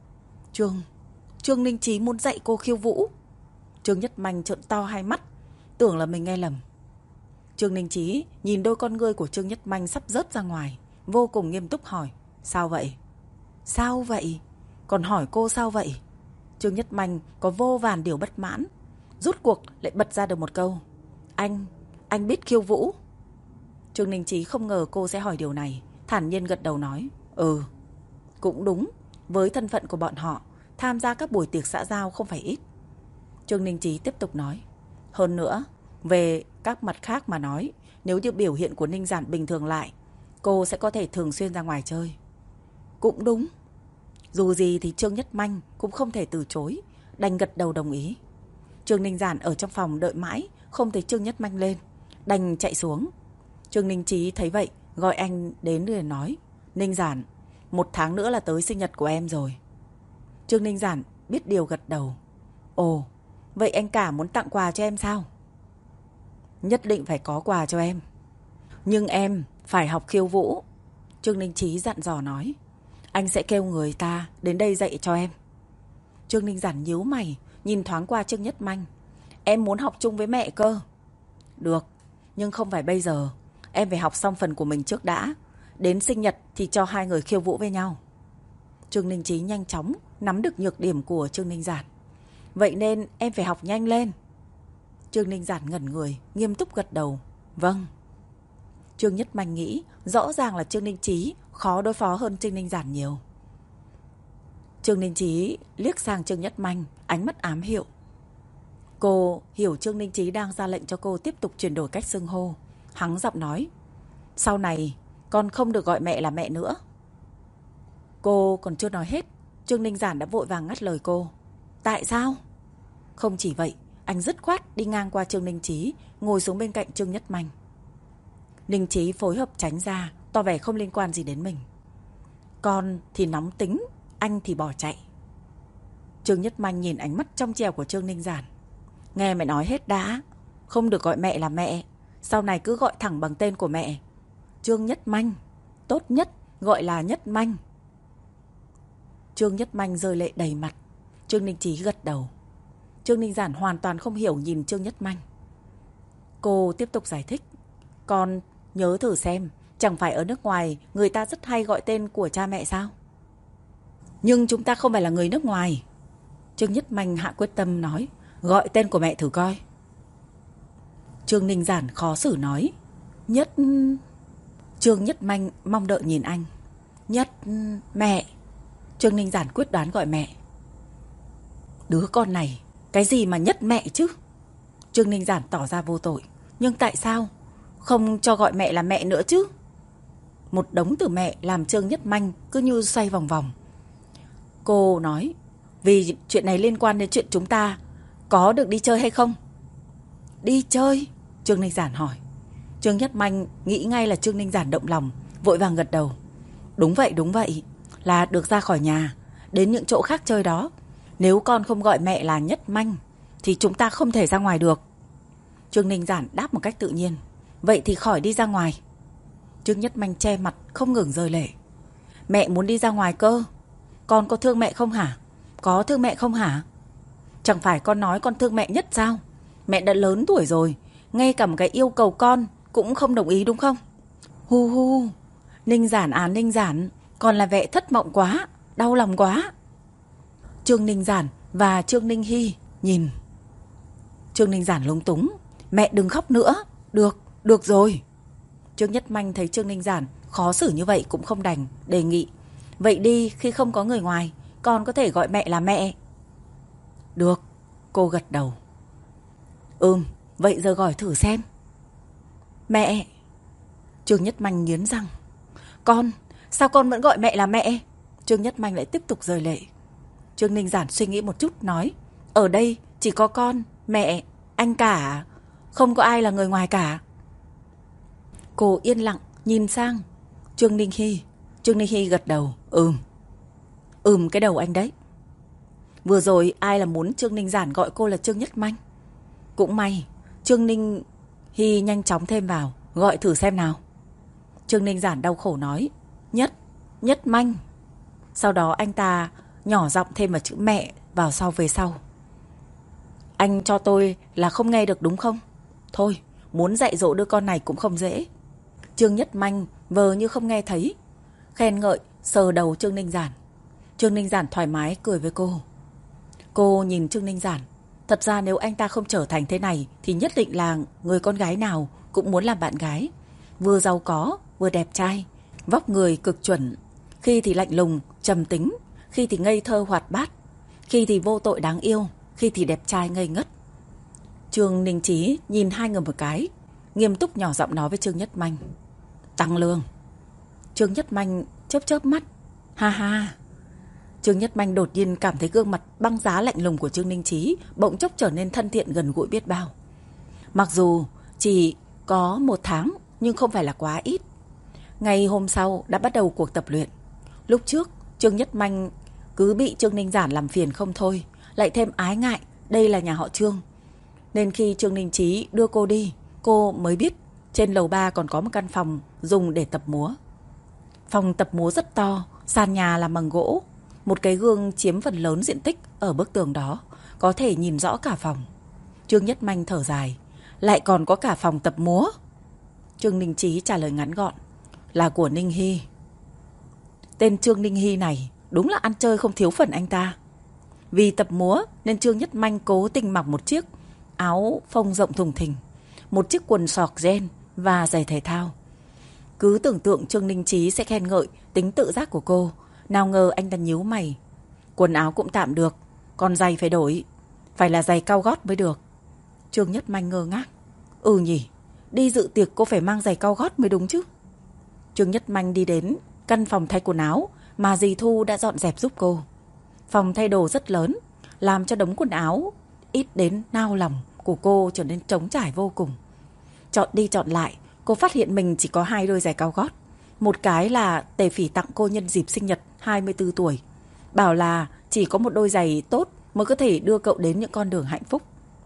Trương Ninh Chí muốn dạy cô khiêu vũ? Trương Nhất Manh trợn to hai mắt, tưởng là mình nghe lầm. Trương Ninh Chí nhìn đôi con ngươi của Trương Nhất Manh sắp rớt ra ngoài, vô cùng nghiêm túc hỏi. Sao vậy? Sao vậy? Còn hỏi cô sao vậy? Trương Nhất Manh có vô vàn điều bất mãn. Rút cuộc lại bật ra được một câu. Anh biết khiêu vũ? Trương Ninh Chí không ngờ cô sẽ hỏi điều này, thản nhiên gật đầu nói. Cũng đúng. Với thân phận của bọn họ, tham gia các buổi tiệc xã giao không phải ít. Trương Ninh Chí tiếp tục nói. Hơn nữa, về các mặt khác mà nói, nếu như biểu hiện của Ninh Giản bình thường lại, cô sẽ có thể thường xuyên ra ngoài chơi. Cũng đúng. Dù gì thì Trương Nhất Manh cũng không thể từ chối, đành gật đầu đồng ý. Trương Ninh Giản ở trong phòng đợi mãi, không thấy Trương Nhất Manh lên, đành chạy xuống. Trương Ninh Chí thấy vậy, gọi anh đến để nói. Ninh Giản, 1 tháng nữa là tới sinh nhật của em rồi. Trương Ninh Giản biết điều gật đầu. Ồ, vậy anh cả muốn tặng quà cho em sao? Nhất định phải có quà cho em. Nhưng em phải học khiêu vũ. Trương Ninh Chí dặn dò nói. Anh sẽ kêu người ta đến đây dạy cho em. Trương Ninh Giản nhíu mày, nhìn thoáng qua Trương Nhất Manh. Em muốn học chung với mẹ cơ. Được, nhưng không phải bây giờ. Em phải học xong phần của mình trước đã. Đến sinh nhật thì cho 2 người khiêu vũ với nhau. Trương Ninh Chí nhanh chóng nắm được nhược điểm của Trương Ninh Giản. Vậy nên em phải học nhanh lên. Trương Ninh Giản ngẩn người, nghiêm túc gật đầu. Vâng. Trương Nhất Manh nghĩ rõ ràng là Trương Ninh Chí khó đối phó hơn Trương Ninh Giản nhiều. Trương Ninh Chí liếc sang Trương Nhất Manh, ánh mắt ám hiệu. Cô hiểu Trương Ninh Chí đang ra lệnh cho cô tiếp tục chuyển đổi cách xưng hô. Hắng giọng nói, sau này con không được gọi mẹ là mẹ nữa. Cô còn chưa nói hết, Trương Ninh Giản đã vội vàng ngắt lời cô. Tại sao? Không chỉ vậy, anh dứt khoát đi ngang qua Trương Ninh Chí, ngồi xuống bên cạnh Trương Nhất Manh. Ninh Chí phối hợp tránh ra, tỏ vẻ không liên quan gì đến mình. Con thì nóng tính, anh thì bỏ chạy. Trương Nhất Manh nhìn ánh mắt trong trẻo của Trương Ninh Giản. Nghe mẹ nói hết đã, không được gọi mẹ là mẹ, sau này cứ gọi thẳng bằng tên của mẹ. Trương Nhất Manh, tốt nhất gọi là Nhất Manh. Trương Nhất Manh rơi lệ đầy mặt. Trương Ninh Chí gật đầu. Trương Ninh Giản hoàn toàn không hiểu nhìn Trương Nhất Manh. Cô tiếp tục giải thích. Con nhớ thử xem, chẳng phải ở nước ngoài người ta rất hay gọi tên của cha mẹ sao? Nhưng chúng ta không phải là người nước ngoài. Trương Nhất Manh hạ quyết tâm nói. Gọi tên của mẹ thử coi. Trương Ninh Giản khó xử nói. Trương Nhất Manh mong đợi nhìn anh. Mẹ. Trương Ninh Giản quyết đoán gọi mẹ. Đứa con này, cái gì mà nhất mẹ chứ? Trương Ninh Giản tỏ ra vô tội. Nhưng tại sao không cho gọi mẹ là mẹ nữa chứ? Một đống từ mẹ làm Trương Nhất Manh cứ như xoay vòng vòng. Cô nói, vì chuyện này liên quan đến chuyện chúng ta có được đi chơi hay không? Đi chơi? Trương Ninh Giản hỏi. Trương Nhất Manh nghĩ ngay là Trương Ninh Giản động lòng, vội vàng gật đầu. Đúng vậy, là được ra khỏi nhà, đến những chỗ khác chơi đó. Nếu con không gọi mẹ là Nhất Manh thì chúng ta không thể ra ngoài được. Trương Ninh Giản đáp một cách tự nhiên. Vậy thì khỏi đi ra ngoài. Trương Nhất Manh che mặt không ngừng rơi lệ. Mẹ muốn đi ra ngoài cơ. Con có thương mẹ không hả? Có thương mẹ không hả? Chẳng phải con nói con thương mẹ nhất sao? Mẹ đã lớn tuổi rồi, ngay cả một cái yêu cầu con cũng không đồng ý đúng không? Hu. Ninh Giản à Ninh Giản, còn là vẻ thất vọng quá, đau lòng quá. Trương Ninh Giản và Trương Ninh Hy nhìn. Trương Ninh Giản lúng túng. Mẹ đừng khóc nữa. Được rồi. Trương Nhất Manh thấy Trương Ninh Giản khó xử như vậy cũng không đành, đề nghị. Vậy đi, khi không có người ngoài, con có thể gọi mẹ là mẹ. Được, cô gật đầu. Vậy giờ gọi thử xem. Mẹ. Trương Nhất Manh nghiến răng. Sao con vẫn gọi mẹ là mẹ? Trương Nhất Manh lại tiếp tục rơi lệ. Trương Ninh Giản suy nghĩ một chút nói. Ở đây chỉ có con, mẹ, anh cả, không có ai là người ngoài cả. Cô yên lặng nhìn sang Trương Ninh Hy. Trương Ninh Hy gật đầu. Cái đầu anh đấy. Vừa rồi ai là muốn Trương Ninh Giản gọi cô là Trương Nhất Manh? Cũng may Trương Ninh Hy nhanh chóng thêm vào. Gọi thử xem nào. Trương Ninh Giản đau khổ nói. Nhất Manh. Sau đó anh ta nhỏ giọng thêm vào chữ mẹ vào về sau. Anh cho tôi là không nghe được đúng không? Thôi, muốn dạy dỗ đứa con này cũng không dễ. Trương Nhất Manh vờ như không nghe thấy, khen ngợi sờ đầu Trương Ninh Giản. Trương Ninh Giản thoải mái cười với cô. Cô nhìn Trương Ninh Giản. Thật ra nếu anh ta không trở thành thế này thì nhất định là người con gái nào cũng muốn làm bạn gái. Vừa giàu có, vừa đẹp trai, vóc người cực chuẩn. Khi thì lạnh lùng, trầm tính, khi thì ngây thơ hoạt bát, khi thì vô tội đáng yêu, khi thì đẹp trai ngây ngất. Trương Ninh Chí nhìn hai người một cái, nghiêm túc nhỏ giọng nói với Trương Nhất Manh. Tăng lương. Trương Nhất Manh chớp mắt. Ha. Trương Nhất Manh đột nhiên cảm thấy gương mặt băng giá lạnh lùng của Trương Ninh Chí bỗng chốc trở nên thân thiện gần gũi biết bao. Mặc dù chỉ có 1 tháng nhưng không phải là quá ít. Ngày hôm sau đã bắt đầu cuộc tập luyện. Lúc trước Trương Nhất Manh cứ bị Trương Ninh Giản làm phiền không thôi, lại thêm ái ngại đây là nhà họ Trương. Nên khi Trương Ninh Chí đưa cô đi, cô mới biết trên lầu 3 còn có một căn phòng dùng để tập múa. Phòng tập múa rất to, sàn nhà làm bằng gỗ. Một cái gương chiếm phần lớn diện tích ở bức tường đó, có thể nhìn rõ cả phòng. Trương Nhất Manh thở dài. Lại còn có cả phòng tập múa. Trương Ninh Chí trả lời ngắn gọn. Là của Ninh Hy. Tên Trương Ninh Hy này đúng là ăn chơi không thiếu phần anh ta. Vì tập múa nên Trương Nhất Manh cố tình mặc một chiếc áo phông rộng thùng thình, một chiếc quần sọc ren và giày thể thao. Cứ tưởng tượng Trương Ninh Chí sẽ khen ngợi tính tự giác của cô, nào ngờ anh ta nhíu mày. Quần áo cũng tạm được, còn giày phải đổi, phải là giày cao gót mới được. Trương Nhất Manh ngơ ngác. Ừ nhỉ, đi dự tiệc cô phải mang giày cao gót mới đúng chứ. Trương Nhất Manh đi đến căn phòng thay quần áo mà dì Thu đã dọn dẹp giúp cô. Phòng thay đồ rất lớn, làm cho đống quần áo ít đến nao lòng của cô trở nên trống trải vô cùng. Chọn đi chọn lại, cô phát hiện mình chỉ có 2 đôi giày cao gót. Một cái là Tề Phỉ tặng cô nhân dịp sinh nhật 24 tuổi. Bảo là chỉ có một đôi giày tốt mới có thể đưa cậu đến những con đường hạnh phúc.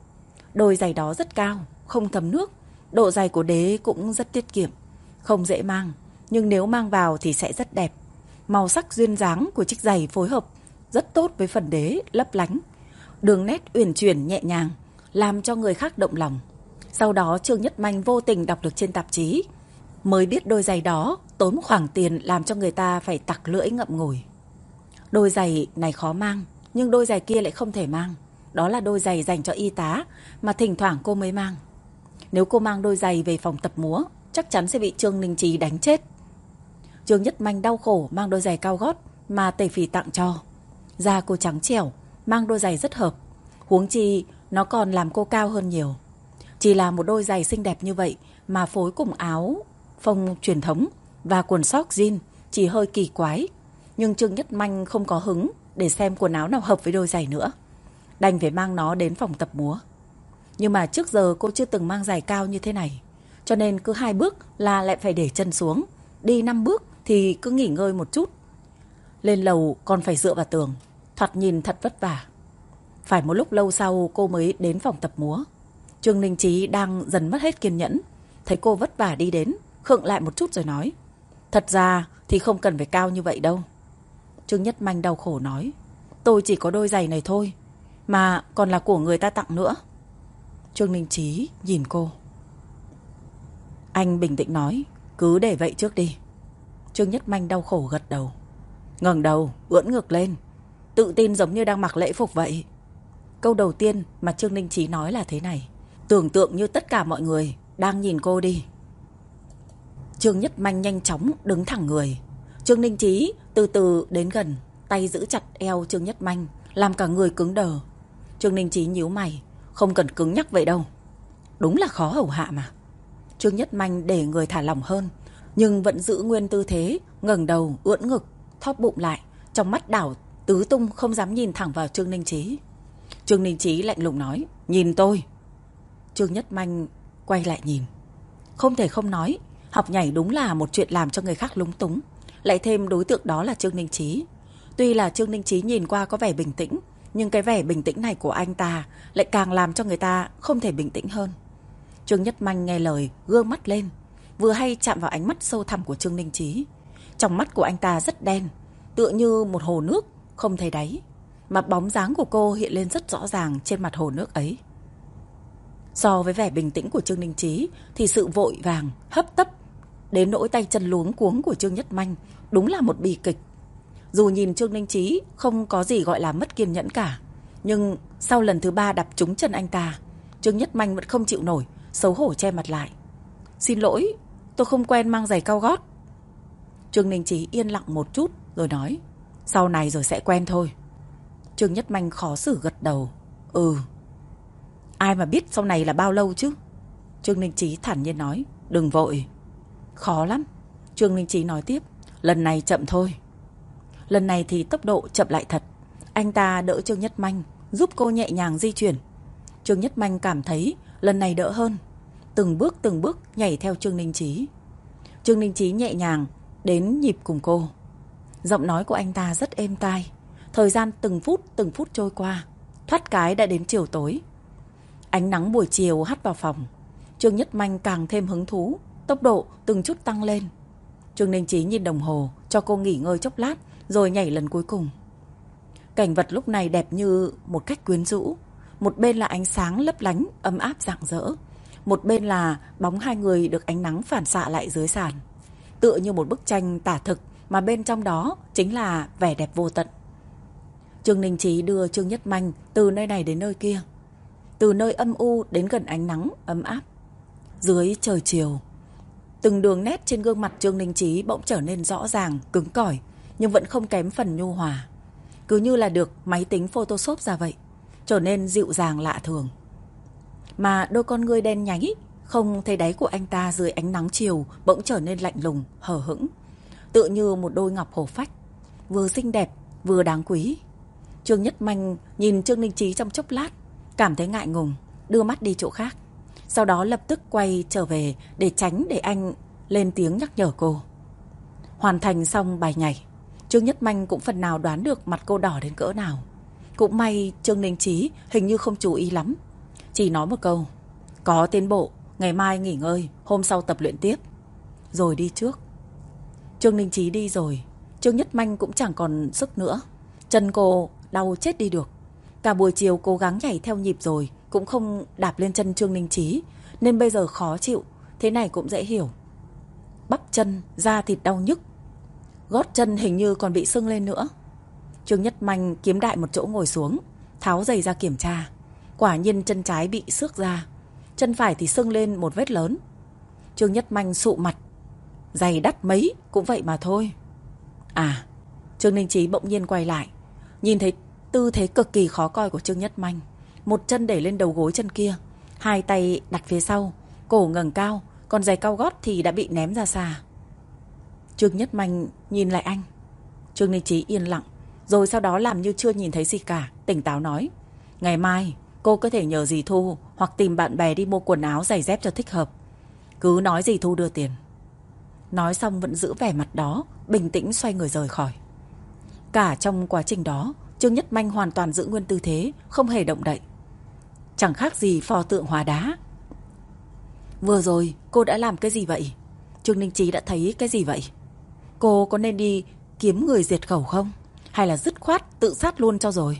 Đôi giày đó rất cao, không thấm nước. Độ dày của đế cũng rất tiết kiệm, không dễ mang, nhưng nếu mang vào thì sẽ rất đẹp. Màu sắc duyên dáng của chiếc giày phối hợp rất tốt với phần đế lấp lánh. Đường nét uyển chuyển nhẹ nhàng, làm cho người khác động lòng. Sau đó Trương Nhất Manh vô tình đọc được trên tạp chí, mới biết đôi giày đó tốn một khoản tiền làm cho người ta phải tặc lưỡi ngậm ngùi. Đôi giày này khó mang, nhưng đôi giày kia lại không thể mang. Đó là đôi giày dành cho y tá mà thỉnh thoảng cô mới mang. Nếu cô mang đôi giày về phòng tập múa, chắc chắn sẽ bị Trương Ninh Chí đánh chết. Trương Nhất Manh đau khổ mang đôi giày cao gót mà Tề Phỉ tặng cho. Da cô trắng trẻo, mang đôi giày rất hợp. Huống chi nó còn làm cô cao hơn nhiều. Chỉ là một đôi giày xinh đẹp như vậy mà phối cùng áo phông truyền thống và quần sóc jean chỉ hơi kỳ quái. Nhưng Trương Nhất Manh không có hứng để xem quần áo nào hợp với đôi giày nữa, đành phải mang nó đến phòng tập múa. Nhưng mà trước giờ cô chưa từng mang giày cao như thế này, cho nên cứ 2 bước là lại phải để chân xuống, đi 5 bước thì cứ nghỉ ngơi một chút. Lên lầu còn phải dựa vào tường, thoạt nhìn thật vất vả. Phải một lúc lâu sau cô mới đến phòng tập múa. Trương Ninh Chí đang dần mất hết kiên nhẫn, thấy cô vất vả đi đến, khựng lại một chút rồi nói: Thật ra thì không cần phải cao như vậy đâu. Trương Nhất Manh đau khổ nói: Tôi chỉ có đôi giày này thôi, mà còn là của người ta tặng nữa. Trương Ninh Chí nhìn cô. Anh bình tĩnh nói: Cứ để vậy trước đi. Trương Nhất Manh đau khổ gật đầu, ngẩng đầu ưỡn ngực lên, tự tin giống như đang mặc lễ phục vậy. Câu đầu tiên mà Trương Ninh Chí nói là thế này: Tưởng tượng như tất cả mọi người đang nhìn cô đi. Trương Nhất Manh nhanh chóng đứng thẳng người. Trương Ninh Chí từ từ đến gần, tay giữ chặt eo Trương Nhất Manh, làm cả người cứng đờ. Trương Ninh Chí nhíu mày: Không cần cứng nhắc vậy đâu. Đúng là khó hầu hạ mà. Trương Nhất Manh để người thả lỏng hơn, nhưng vẫn giữ nguyên tư thế, ngẩng đầu ưỡn ngực, thóp bụng lại, trong mắt đảo tứ tung, không dám nhìn thẳng vào Trương Ninh Chí. Trương Ninh Chí lạnh lùng nói: Nhìn tôi. Trương Nhất Manh quay lại nhìn. Không thể không nói, học nhảy đúng là một chuyện làm cho người khác lúng túng. Lại thêm đối tượng đó là Trương Ninh Chí. Tuy là Trương Ninh Chí nhìn qua có vẻ bình tĩnh, nhưng cái vẻ bình tĩnh này của anh ta lại càng làm cho người ta không thể bình tĩnh hơn. Trương Nhất Manh nghe lời, gương mắt lên, vừa hay chạm vào ánh mắt sâu thẳm của Trương Ninh Chí. Trong mắt của anh ta rất đen, tựa như một hồ nước không thấy đáy, mà bóng dáng của cô hiện lên rất rõ ràng trên mặt hồ nước ấy. So với vẻ bình tĩnh của Trương Ninh Chí thì sự vội vàng, hấp tấp đến nỗi tay chân luống cuống của Trương Nhất Manh đúng là một bi kịch. Dù nhìn Trương Ninh Chí không có gì gọi là mất kiên nhẫn cả, nhưng sau lần thứ 3 đập trúng chân anh ta, Trương Nhất Manh vẫn không chịu nổi, xấu hổ che mặt lại. Xin lỗi, tôi không quen mang giày cao gót. Trương Ninh Chí yên lặng một chút rồi nói: Sau này rồi sẽ quen thôi. Trương Nhất Manh khó xử gật đầu: Ừ. Ai mà biết sau này là bao lâu chứ. Trương Ninh Chí thản nhiên nói: Đừng vội. Khó lắm. Trương Ninh Chí nói tiếp: Lần này chậm thôi. Lần này thì tốc độ chậm lại thật. Anh ta đỡ Trương Nhất Manh, giúp cô nhẹ nhàng di chuyển. Trương Nhất Manh cảm thấy lần này đỡ hơn, từng bước nhảy theo Trương Ninh Chí. Trương Ninh Chí nhẹ nhàng đến nhịp cùng cô. Giọng nói của anh ta rất êm tai. Thời gian từng phút trôi qua, thoát cái đã đến chiều tối. Ánh nắng buổi chiều hắt vào phòng. Trương Nhất Manh càng thêm hứng thú, tốc độ từng chút tăng lên. Trương Ninh Chí nhìn đồng hồ, cho cô nghỉ ngơi chốc lát rồi nhảy lần cuối cùng. Cảnh vật lúc này đẹp như một cách quyến rũ. Một bên là ánh sáng lấp lánh ấm áp rạng rỡ, một bên là bóng 2 người được ánh nắng phản xạ lại dưới sàn, tựa như một bức tranh tả thực mà bên trong đó chính là vẻ đẹp vô tận. Trương Ninh Chí đưa Trương Nhất Manh từ nơi này đến nơi kia, từ nơi âm u đến gần ánh nắng ấm áp. Dưới trời chiều, từng đường nét trên gương mặt Trương Ninh Chí bỗng trở nên rõ ràng, cứng cỏi, nhưng vẫn không kém phần nhu hòa. Cứ như là được máy tính Photoshop ra vậy, trở nên dịu dàng lạ thường. Mà đôi con ngươi đen nháy, không thấy đáy của anh ta dưới ánh nắng chiều bỗng trở nên lạnh lùng, hờ hững, tựa như một đôi ngọc hổ phách, vừa xinh đẹp, vừa đáng quý. Trương Nhất Manh nhìn Trương Ninh Chí trong chốc lát, cảm thấy ngại ngùng, đưa mắt đi chỗ khác. Sau đó lập tức quay trở về để tránh để anh lên tiếng nhắc nhở cô. Hoàn thành xong bài nhảy, Trương Nhất Manh cũng phần nào đoán được mặt cô đỏ đến cỡ nào. Cũng may Trương Ninh Chí hình như không chú ý lắm, chỉ nói một câu: có tiến bộ, ngày mai nghỉ ngơi, hôm sau tập luyện tiếp. Rồi đi trước. Trương Ninh Chí đi rồi, Trương Nhất Manh cũng chẳng còn sức nữa. Chân cô đau chết đi được. Cả buổi chiều cố gắng nhảy theo nhịp rồi cũng không đạp lên chân Trương Ninh Chí, nên bây giờ khó chịu. Thế này cũng dễ hiểu. Bắp chân, da thịt đau nhức, gót chân hình như còn bị sưng lên nữa. Trương Nhất Manh kiếm đại một chỗ ngồi xuống, tháo giày ra kiểm tra. Quả nhiên chân trái bị xước ra, chân phải thì sưng lên một vết lớn. Trương Nhất Manh sụ mặt: giày đắt mấy cũng vậy mà thôi. À, Trương Ninh Chí bỗng nhiên quay lại, nhìn thấy tư thế cực kỳ khó coi của Trương Nhất Manh. Một chân để lên đầu gối chân kia, hai tay đặt phía sau, cổ ngẩng cao, còn giày cao gót thì đã bị ném ra xa. Trương Nhất Manh nhìn lại anh. Trương Ninh Chí yên lặng, rồi sau đó làm như chưa nhìn thấy gì cả, tỉnh táo nói: ngày mai cô có thể nhờ dì Thu hoặc tìm bạn bè đi mua quần áo giày dép cho thích hợp. Cứ nói dì Thu đưa tiền. Nói xong vẫn giữ vẻ mặt đó, bình tĩnh xoay người rời khỏi. Cả trong quá trình đó, Trương Nhất Manh hoàn toàn giữ nguyên tư thế, không hề động đậy, chẳng khác gì pho tượng hóa đá. Vừa rồi cô đã làm cái gì vậy? Trương Ninh Chí đã thấy cái gì vậy? Cô có nên đi kiếm người diệt khẩu không? Hay là dứt khoát tự sát luôn cho rồi?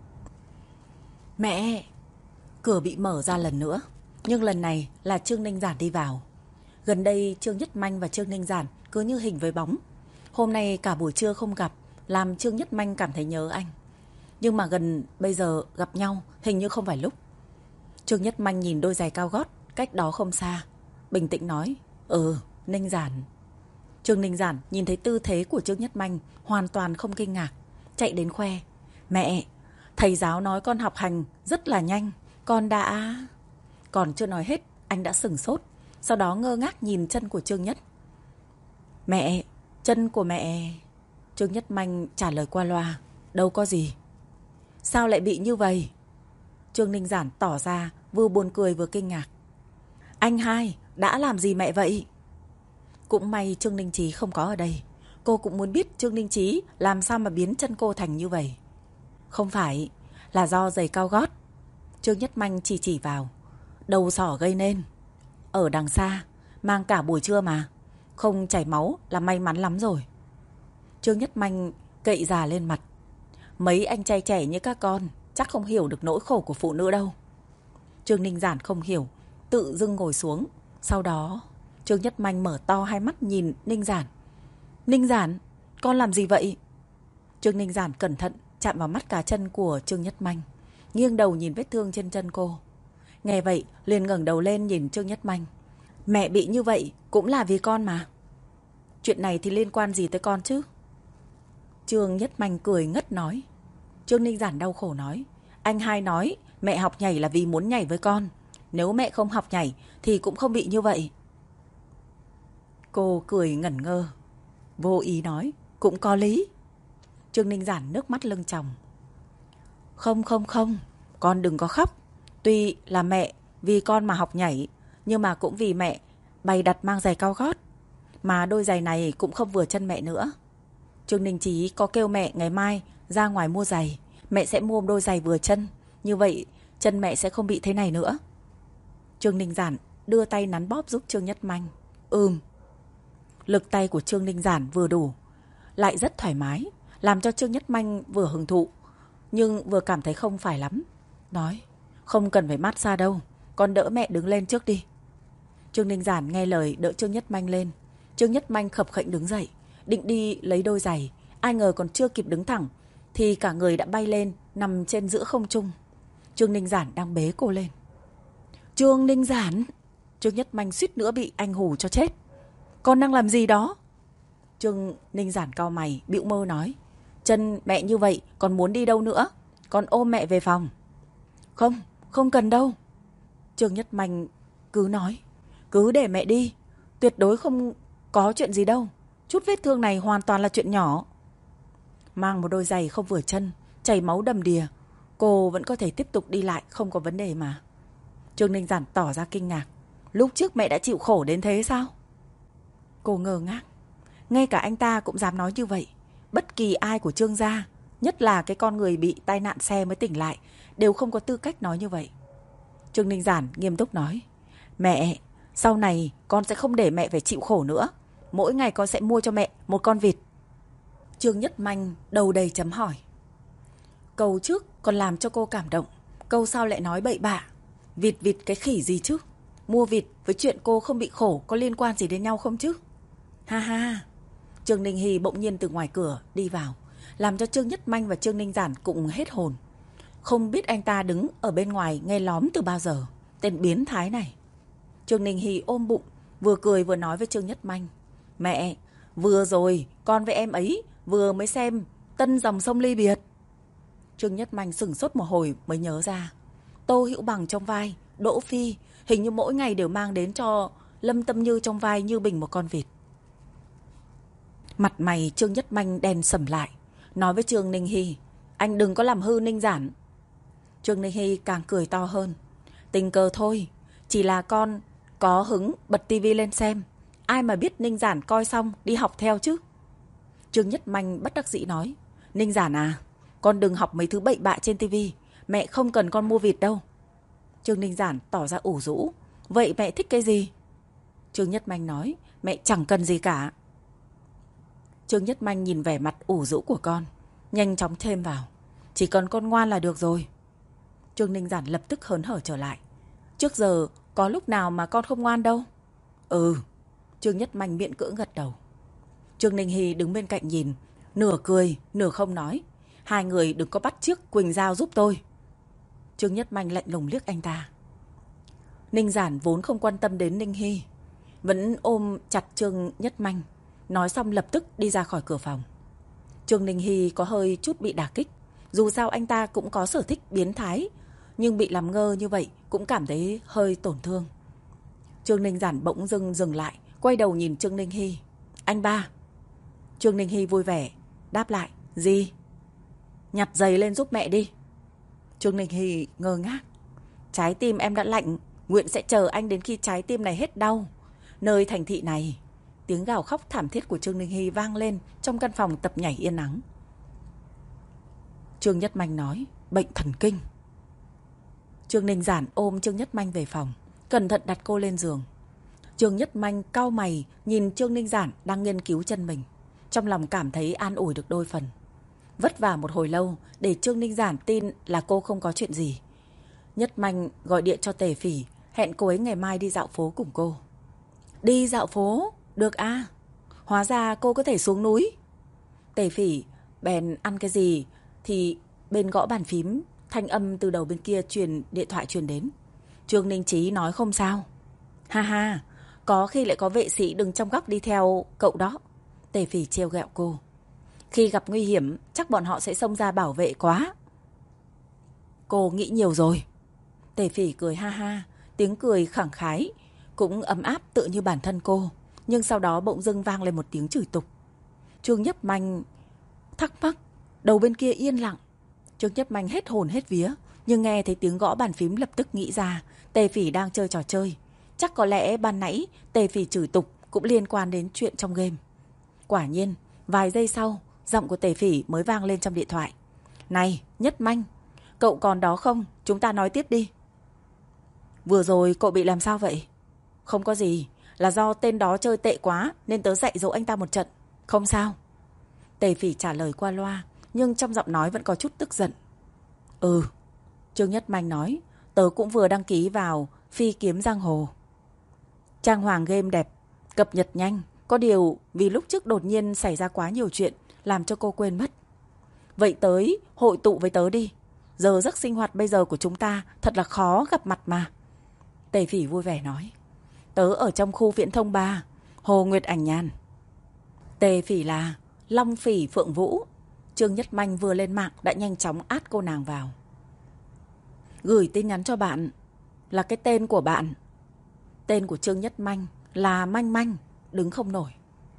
Mẹ! Cửa bị mở ra lần nữa, nhưng lần này là Trương Ninh Giản đi vào. Gần đây Trương Nhất Manh và Trương Ninh Giản cứ như hình với bóng. Hôm nay cả buổi trưa không gặp, làm Trương Nhất Manh cảm thấy nhớ anh. Nhưng mà gần bây giờ gặp nhau hình như không phải lúc. Trương Nhất Manh nhìn đôi giày cao gót cách đó không xa, bình tĩnh nói: Ninh Giản. Trương Ninh Giản nhìn thấy tư thế của Trương Nhất Manh, hoàn toàn không kinh ngạc, chạy đến khoe: mẹ, thầy giáo nói con học hành rất là nhanh, con đã... Còn chưa nói hết, anh đã sửng sốt, sau đó ngơ ngác nhìn chân của Trương Nhất. Mẹ, chân của mẹ... Trương Nhất Manh trả lời qua loa: đâu có gì. Sao lại bị như vậy? Trương Ninh Giản tỏ ra vừa buồn cười vừa kinh ngạc. Anh hai đã làm gì mẹ vậy? Cũng may Trương Ninh Chí không có ở đây. Cô cũng muốn biết Trương Ninh Chí làm sao mà biến chân cô thành như vậy. Không phải, là do giày cao gót. Trương Nhất Manh chỉ vào. Đầu sỏ gây nên. Ở đằng xa, mang cả buổi trưa mà, không chảy máu là may mắn lắm rồi. Trương Nhất Manh cậy già lên mặt. Mấy anh trai trẻ như các con chắc không hiểu được nỗi khổ của phụ nữ đâu. Trương Ninh Giản không hiểu, tự dưng ngồi xuống. Sau đó Trương Nhất Manh mở to hai mắt nhìn Ninh Giản. Ninh Giản, con làm gì vậy? Trương Ninh Giản cẩn thận chạm vào mắt cá chân của Trương Nhất Manh, nghiêng đầu nhìn vết thương trên chân cô. Nghe vậy liền ngẩng đầu lên nhìn Trương Nhất Manh. Mẹ bị như vậy cũng là vì con mà. Chuyện này thì liên quan gì tới con chứ? Trương Nhất Manh cười ngất nói. Trương Ninh Giản đau khổ nói: anh hai nói mẹ học nhảy là vì muốn nhảy với con. Nếu mẹ không học nhảy thì cũng không bị như vậy. Cô cười ngẩn ngơ, vô ý nói: cũng có lý. Trương Ninh Giản nước mắt lưng tròng. Không, con đừng có khóc. Tuy là mẹ vì con mà học nhảy, nhưng mà cũng vì mẹ bày đặt mang giày cao gót. Mà đôi giày này cũng không vừa chân mẹ nữa. Trương Ninh Chí có kêu mẹ ngày mai ra ngoài mua giày, mẹ sẽ mua đôi giày vừa chân. Như vậy chân mẹ sẽ không bị thế này nữa. Trương Ninh Giản đưa tay nắn bóp giúp Trương Nhất Manh. Lực tay của Trương Ninh Giản vừa đủ, lại rất thoải mái, làm cho Trương Nhất Manh vừa hưởng thụ, nhưng vừa cảm thấy không phải lắm. Nói: không cần phải mát xa đâu, con đỡ mẹ đứng lên trước đi. Trương Ninh Giản nghe lời đỡ Trương Nhất Manh lên. Trương Nhất Manh khập khệnh đứng dậy, định đi lấy đôi giày. Ai ngờ còn chưa kịp đứng thẳng thì cả người đã bay lên, nằm trên giữa không trung. Trương Ninh Giản đang bế cô lên. Trương Ninh Giản! Trương Nhất Manh suýt nữa bị anh hù cho chết. Con đang làm gì đó? Trương Ninh Giản cau mày, bĩu môi nói. Chân mẹ như vậy, còn muốn đi đâu nữa? Con ôm mẹ về phòng. Không, không cần đâu. Trương Nhất Manh cứ nói. Cứ để mẹ đi. Tuyệt đối không có chuyện gì đâu. Chút vết thương này hoàn toàn là chuyện nhỏ. Mang một đôi giày không vừa chân, chảy máu đầm đìa, cô vẫn có thể tiếp tục đi lại, không có vấn đề mà. Trương Ninh Giản tỏ ra kinh ngạc. Lúc trước mẹ đã chịu khổ đến thế sao? Cô ngơ ngác. Ngay cả anh ta cũng dám nói như vậy. Bất kỳ ai của Trương gia, nhất là cái con người bị tai nạn xe mới tỉnh lại, đều không có tư cách nói như vậy. Trương Ninh Giản nghiêm túc nói. Mẹ, sau này con sẽ không để mẹ phải chịu khổ nữa. Mỗi ngày con sẽ mua cho mẹ một con vịt. Trương Nhất Manh đầu đầy chấm hỏi. Câu trước còn làm cho cô cảm động, câu sau lại nói bậy bạ. Vịt vịt cái khỉ gì chứ? Mua vịt với chuyện cô không bị khổ có liên quan gì đến nhau không chứ? Ha ha. Trương Ninh Hy bỗng nhiên từ ngoài cửa đi vào, làm cho Trương Nhất Manh và Trương Ninh Giản cũng hết hồn. Không biết anh ta đứng ở bên ngoài nghe lóm từ bao giờ, tên biến thái này. Trương Ninh Hy ôm bụng, vừa cười vừa nói với Trương Nhất Manh. Mẹ, vừa rồi con với em ấy vừa mới xem Tân Dòng Sông Ly Biệt. Trương Nhất Manh sửng sốt một hồi mới nhớ ra. Tô Hữu Bằng trong vai Đỗ Phi hình như mỗi ngày đều mang đến cho Lâm Tâm Như trong vai Như Bình một con vịt. Mặt mày Trương Nhất Manh đen sầm lại, nói với Trương Ninh Hy. Anh đừng có làm hư Ninh Giản. Trương Ninh Hy càng cười to hơn. Tình cờ thôi, chỉ là con có hứng bật tivi lên xem. Ai mà biết Ninh Giản coi xong đi học theo chứ. Trương Nhất Manh bất đắc dĩ nói. Ninh Giản à, con đừng học mấy thứ bậy bạ trên tivi. Mẹ không cần con mua vịt đâu. Trương Ninh Giản tỏ ra ủ rũ. Vậy mẹ thích cái gì? Trương Nhất Manh nói. Mẹ chẳng cần gì cả. Trương Nhất Manh nhìn vẻ mặt ủ rũ của con, nhanh chóng thêm vào. Chỉ cần con ngoan là được rồi. Trương Ninh Giản lập tức hớn hở trở lại. Trước giờ có lúc nào mà con không ngoan đâu. Ừ. Trương Nhất Manh miễn cưỡng gật đầu. Trương Ninh Hy đứng bên cạnh nhìn, nửa cười nửa không nói. Hai người đừng có bắt chước Quỳnh Giao giúp tôi. Trương Nhất Manh lạnh lùng liếc anh ta. Ninh Giản vốn không quan tâm đến Ninh Hy, vẫn ôm chặt Trương Nhất Manh. Nói xong lập tức đi ra khỏi cửa phòng. Trương Ninh Hy có hơi chút bị đả kích. Dù sao anh ta cũng có sở thích biến thái, nhưng bị làm ngơ như vậy cũng cảm thấy hơi tổn thương. Trương Ninh Giản bỗng dưng dừng lại, quay đầu nhìn Trương Ninh Hy. Anh ba. Trương Ninh Hy vui vẻ đáp lại. Gì? Nhặt giày lên giúp mẹ đi. Trương Ninh Hy ngơ ngác. Trái tim em đã lạnh, nguyện sẽ chờ anh đến khi trái tim này hết đau. Nơi thành thị này. Tiếng gào khóc thảm thiết của Trương Ninh Hy vang lên trong căn phòng tập nhảy yên ắng. Trương Nhất Manh nói. Bệnh thần kinh. Trương Ninh Giản ôm Trương Nhất Manh về phòng, cẩn thận đặt cô lên giường. Trương Nhất Manh cau mày nhìn Trương Ninh Giản đang nghiên cứu chân mình, trong lòng cảm thấy an ủi được đôi phần. Vất vả một hồi lâu để Trương Ninh Giản tin là cô không có chuyện gì. Nhất Manh gọi điện cho Tề Phỉ, hẹn cô ấy ngày mai đi dạo phố cùng cô. Đi dạo phố? Được à? Hóa ra cô có thể xuống núi. Tề Phỉ bèn ăn cái gì thì bên gõ bàn phím, thanh âm từ đầu bên kia điện thoại truyền đến. Trương Ninh Chí nói không sao. Ha ha, có khi lại có vệ sĩ đứng trong góc đi theo cậu đó. Tề Phỉ trêu ghẹo cô. Khi gặp nguy hiểm chắc bọn họ sẽ xông ra bảo vệ quá. Cô nghĩ nhiều rồi. Tề Phỉ cười ha ha, tiếng cười khẳng khái, cũng ấm áp tự như bản thân cô. Nhưng sau đó bỗng dưng vang lên một tiếng chửi tục. Trương Nhất Manh thắc mắc, đầu bên kia yên lặng. Trương Nhất Manh hết hồn hết vía, nhưng nghe thấy tiếng gõ bàn phím lập tức nghĩ ra Tề Phỉ đang chơi trò chơi. Chắc có lẽ ban nãy Tề Phỉ chửi tục cũng liên quan đến chuyện trong game. Quả nhiên, vài giây sau, giọng của Tề Phỉ mới vang lên trong điện thoại. Này, Nhất Manh, cậu còn đó không? Chúng ta nói tiếp đi. Vừa rồi cậu bị làm sao vậy? Không có gì, là do tên đó chơi tệ quá nên tớ dạy dỗ anh ta một trận. Không sao. Tề Phỉ trả lời qua loa, nhưng trong giọng nói vẫn có chút tức giận. Ừ, Trương Nhất Manh nói, tớ cũng vừa đăng ký vào Phi Kiếm Giang Hồ. Trang hoàng game đẹp, cập nhật nhanh. Có điều vì lúc trước đột nhiên xảy ra quá nhiều chuyện làm cho cô quên mất. Vậy tới hội tụ với tớ đi. Giờ giấc sinh hoạt bây giờ của chúng ta thật là khó gặp mặt mà. Tề Phỉ vui vẻ nói. Tớ ở trong khu viễn thông 3, Hồ Nguyệt Ảnh Nhàn. Tề Phỉ là Long Phỉ Phượng Vũ. Trương Nhất Manh vừa lên mạng đã nhanh chóng át cô nàng vào. Gửi tin nhắn cho bạn. Là cái tên của bạn. Tên của Trương Nhất Manh là Manh Manh, đứng không nổi.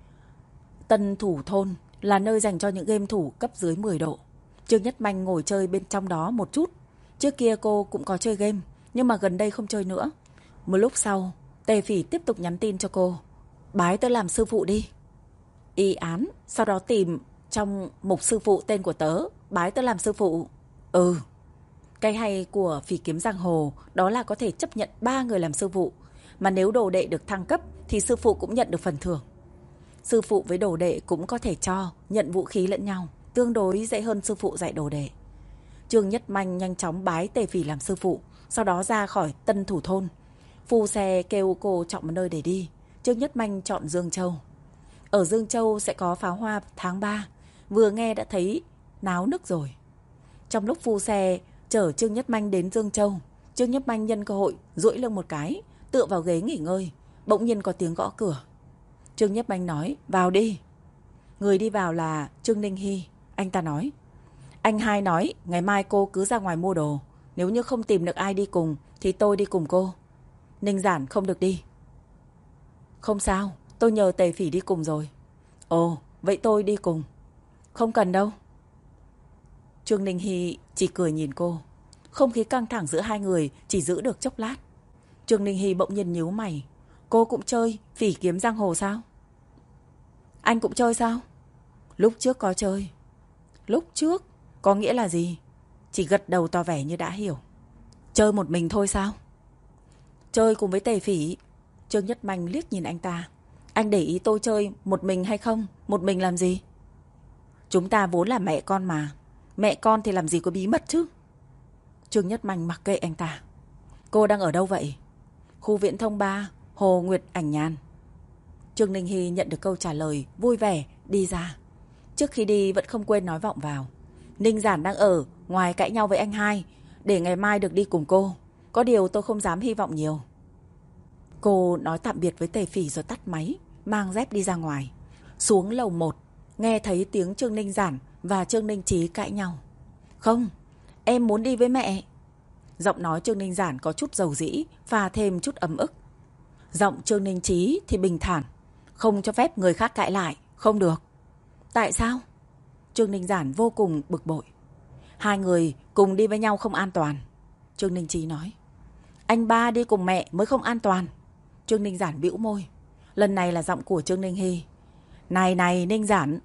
Tân Thủ Thôn là nơi dành cho những game thủ cấp dưới 10 độ. Trương Nhất Manh ngồi chơi bên trong đó một chút. Trước kia cô cũng có chơi game, nhưng mà gần đây không chơi nữa. Một lúc sau, Tề Phỉ tiếp tục nhắn tin cho cô. Bái tớ làm sư phụ đi. Y án, sau đó tìm trong mục sư phụ tên của tớ. Bái tớ làm sư phụ. Ừ. Cái hay của Phỉ Kiếm Giang Hồ đó là có thể chấp nhận 3 người làm sư phụ. Mà nếu đồ đệ được thăng cấp thì sư phụ cũng nhận được phần thưởng. Sư phụ với đồ đệ cũng có thể nhận vũ khí lẫn nhau, tương đối dễ hơn sư phụ dạy đồ đệ. Trương Nhất Manh nhanh chóng bái Tề Phỉ làm sư phụ, sau đó ra khỏi Tân Thủ Thôn. Phu xe kêu cô chọn một nơi để đi. Trương Nhất Manh chọn Dương Châu. Ở Dương Châu sẽ có pháo hoa tháng 3. Vừa nghe đã thấy náo nức rồi. Trong lúc phu xe chở Trương Nhất Manh đến Dương Châu, Trương Nhất Manh nhân cơ hội duỗi lưng một cái, tựa vào ghế nghỉ ngơi. Bỗng nhiên có tiếng gõ cửa. Trương Nhất Manh nói, vào đi. Người đi vào là Trương Ninh Hy. Anh ta nói, anh hai nói ngày mai cô cứ ra ngoài mua đồ. Nếu như không tìm được ai đi cùng thì tôi đi cùng cô. Ninh Giản không được đi. Không sao, tôi nhờ Tề Phỉ đi cùng rồi. Ồ, vậy tôi đi cùng. Không cần đâu. Trương Ninh Hy chỉ cười nhìn cô. Không khí căng thẳng giữa hai người chỉ giữ được chốc lát. Trương Ninh Hy bỗng nhiên nhíu mày. Cô cũng chơi Phỉ Kiếm Giang Hồ sao? Anh cũng chơi sao? Lúc trước có chơi. Lúc trước có nghĩa là gì? Chỉ gật đầu tỏ vẻ như đã hiểu. Chơi một mình thôi sao? Chơi cùng với Tề Phỉ. Trương Nhất Manh liếc nhìn anh ta. Anh để ý tôi chơi một mình hay không? Một mình làm gì? Chúng ta vốn là mẹ con mà. Mẹ con thì làm gì có bí mật chứ? Trương Nhất Manh mặc kệ anh ta. Cô đang ở đâu vậy? Khu viễn thông 3, Hồ Nguyệt Ảnh Nhàn. Trương Ninh Hy nhận được câu trả lời, vui vẻ đi ra. Trước khi đi vẫn không quên nói vọng vào. Ninh Giản đang ở ngoài cãi nhau với anh hai, để ngày mai được đi cùng cô. Có điều tôi không dám hy vọng nhiều. Cô nói tạm biệt với Tề Phỉ rồi tắt máy, mang dép đi ra ngoài. Xuống lầu 1, nghe thấy tiếng Trương Ninh Giản và Trương Ninh Chí cãi nhau. Không, em muốn đi với mẹ. Giọng nói Trương Ninh Giản có chút dầu dĩ, pha thêm chút ấm ức. Giọng Trương Ninh Chí thì bình thản. Không cho phép người khác cãi lại, không được. Tại sao? Trương Ninh Giản vô cùng bực bội. Hai người cùng đi với nhau không an toàn. Trương Ninh Chí nói. Anh ba đi cùng mẹ mới không an toàn. Trương Ninh Giản bĩu môi. Lần này là giọng của Trương Ninh Hy. Này Ninh Giản.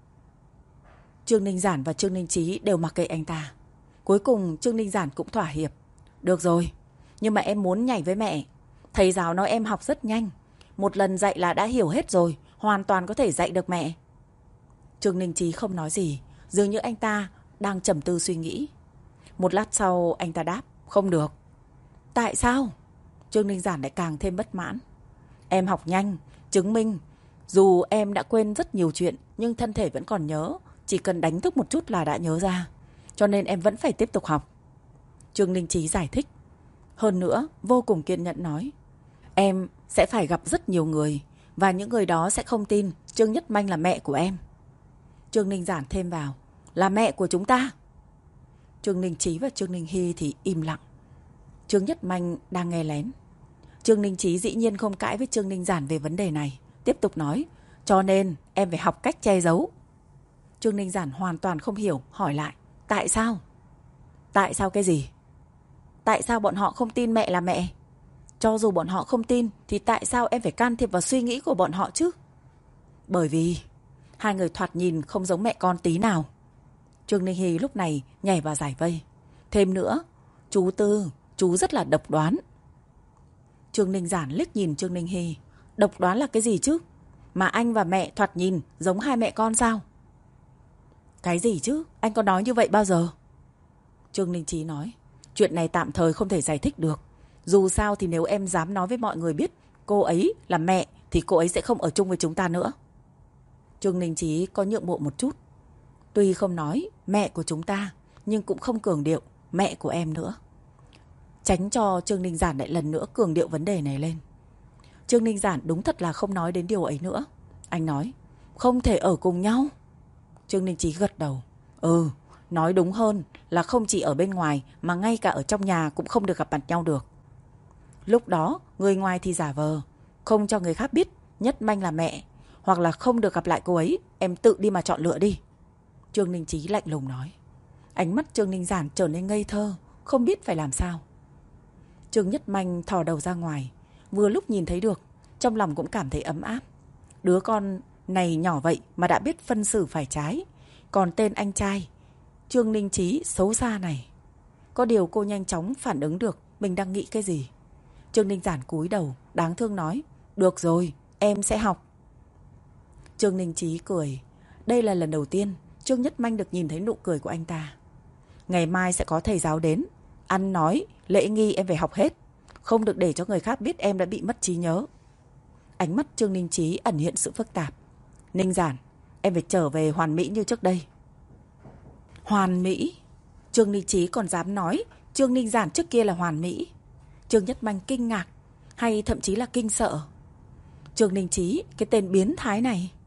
Trương Ninh Giản và Trương Ninh Chí đều mặc kệ anh ta. Cuối cùng Trương Ninh Giản cũng thỏa hiệp. Được rồi, nhưng mà em muốn nhảy với mẹ. Thầy giáo nói em học rất nhanh. Một lần dạy là đã hiểu hết rồi, hoàn toàn có thể dạy được mẹ. Trương Ninh Chí không nói gì, dường như anh ta đang trầm tư suy nghĩ. Một lát sau anh ta đáp, không được. Tại sao? Trương Ninh Giản lại càng thêm bất mãn. Em học nhanh, chứng minh dù em đã quên rất nhiều chuyện nhưng thân thể vẫn còn nhớ. Chỉ cần đánh thức một chút là đã nhớ ra. Cho nên em vẫn phải tiếp tục học. Trương Ninh Chí giải thích. Hơn nữa, vô cùng kiên nhẫn nói. Em sẽ phải gặp rất nhiều người, và những người đó sẽ không tin Trương Nhất Manh là mẹ của em. Trương Ninh Giản thêm vào. Là mẹ của chúng ta. Trương Ninh Chí và Trương Ninh Hy thì im lặng. Trương Nhất Manh đang nghe lén. Trương Ninh Chí dĩ nhiên không cãi với Trương Ninh Giản về vấn đề này. Tiếp tục nói. Cho nên em phải học cách che giấu. Trương Ninh Giản hoàn toàn không hiểu, hỏi lại. Tại sao? Tại sao cái gì? Tại sao bọn họ không tin mẹ là mẹ? Cho dù bọn họ không tin thì tại sao em phải can thiệp vào suy nghĩ của bọn họ chứ? Bởi vì hai người thoạt nhìn không giống mẹ con tí nào. Trương Ninh Hy lúc này nhảy vào giải vây. Thêm nữa, chú Tư, chú rất là độc đoán. Trương Ninh Giản liếc nhìn Trương Ninh Hy. Độc đoán là cái gì chứ? Mà anh và mẹ thoạt nhìn giống hai mẹ con sao? Cái gì chứ? Anh có nói như vậy bao giờ? Trương Ninh Chí nói. Chuyện này tạm thời không thể giải thích được. Dù sao thì nếu em dám nói với mọi người biết cô ấy là mẹ thì cô ấy sẽ không ở chung với chúng ta nữa. Trương Ninh Chí có nhượng bộ một chút. Tuy không nói mẹ của chúng ta, nhưng cũng không cường điệu mẹ của em nữa. Tránh cho Trương Ninh Giản lại lần nữa cường điệu vấn đề này lên. Trương Ninh Giản đúng thật là không nói đến điều ấy nữa. Anh nói, không thể ở cùng nhau. Trương Ninh Chí gật đầu. Nói đúng hơn là không chỉ ở bên ngoài mà ngay cả ở trong nhà cũng không được gặp mặt nhau được. Lúc đó, người ngoài thì giả vờ, không cho người khác biết Nhất Manh là mẹ, hoặc là không được gặp lại cô ấy, em tự đi mà chọn lựa đi. Trương Ninh Chí lạnh lùng nói. Ánh mắt Trương Ninh Giản trở nên ngây thơ, không biết phải làm sao. Trương Nhất Manh thò đầu ra ngoài, vừa lúc nhìn thấy được, trong lòng cũng cảm thấy ấm áp. Đứa con này nhỏ vậy mà đã biết phân xử phải trái. Còn tên anh trai Trương Ninh Chí xấu xa này. Có điều cô nhanh chóng phản ứng được mình đang nghĩ cái gì. Trương Ninh Giản cúi đầu, đáng thương nói, được rồi, em sẽ học. Trương Ninh Chí cười. Đây là lần đầu tiên Trương Nhất Manh được nhìn thấy nụ cười của anh ta. Ngày mai sẽ có thầy giáo đến. Ăn nói, lễ nghi em phải học hết. Không được để cho người khác biết em đã bị mất trí nhớ. Ánh mắt Trương Ninh Chí ẩn hiện sự phức tạp. Ninh Giản, em phải trở về hoàn mỹ như trước đây. Hoàn mỹ? Trương Ninh Chí còn dám nói Trương Ninh Giản trước kia là hoàn mỹ. Trương Nhất Manh kinh ngạc, hay thậm chí là kinh sợ. Trương Ninh Chí, cái tên biến thái này.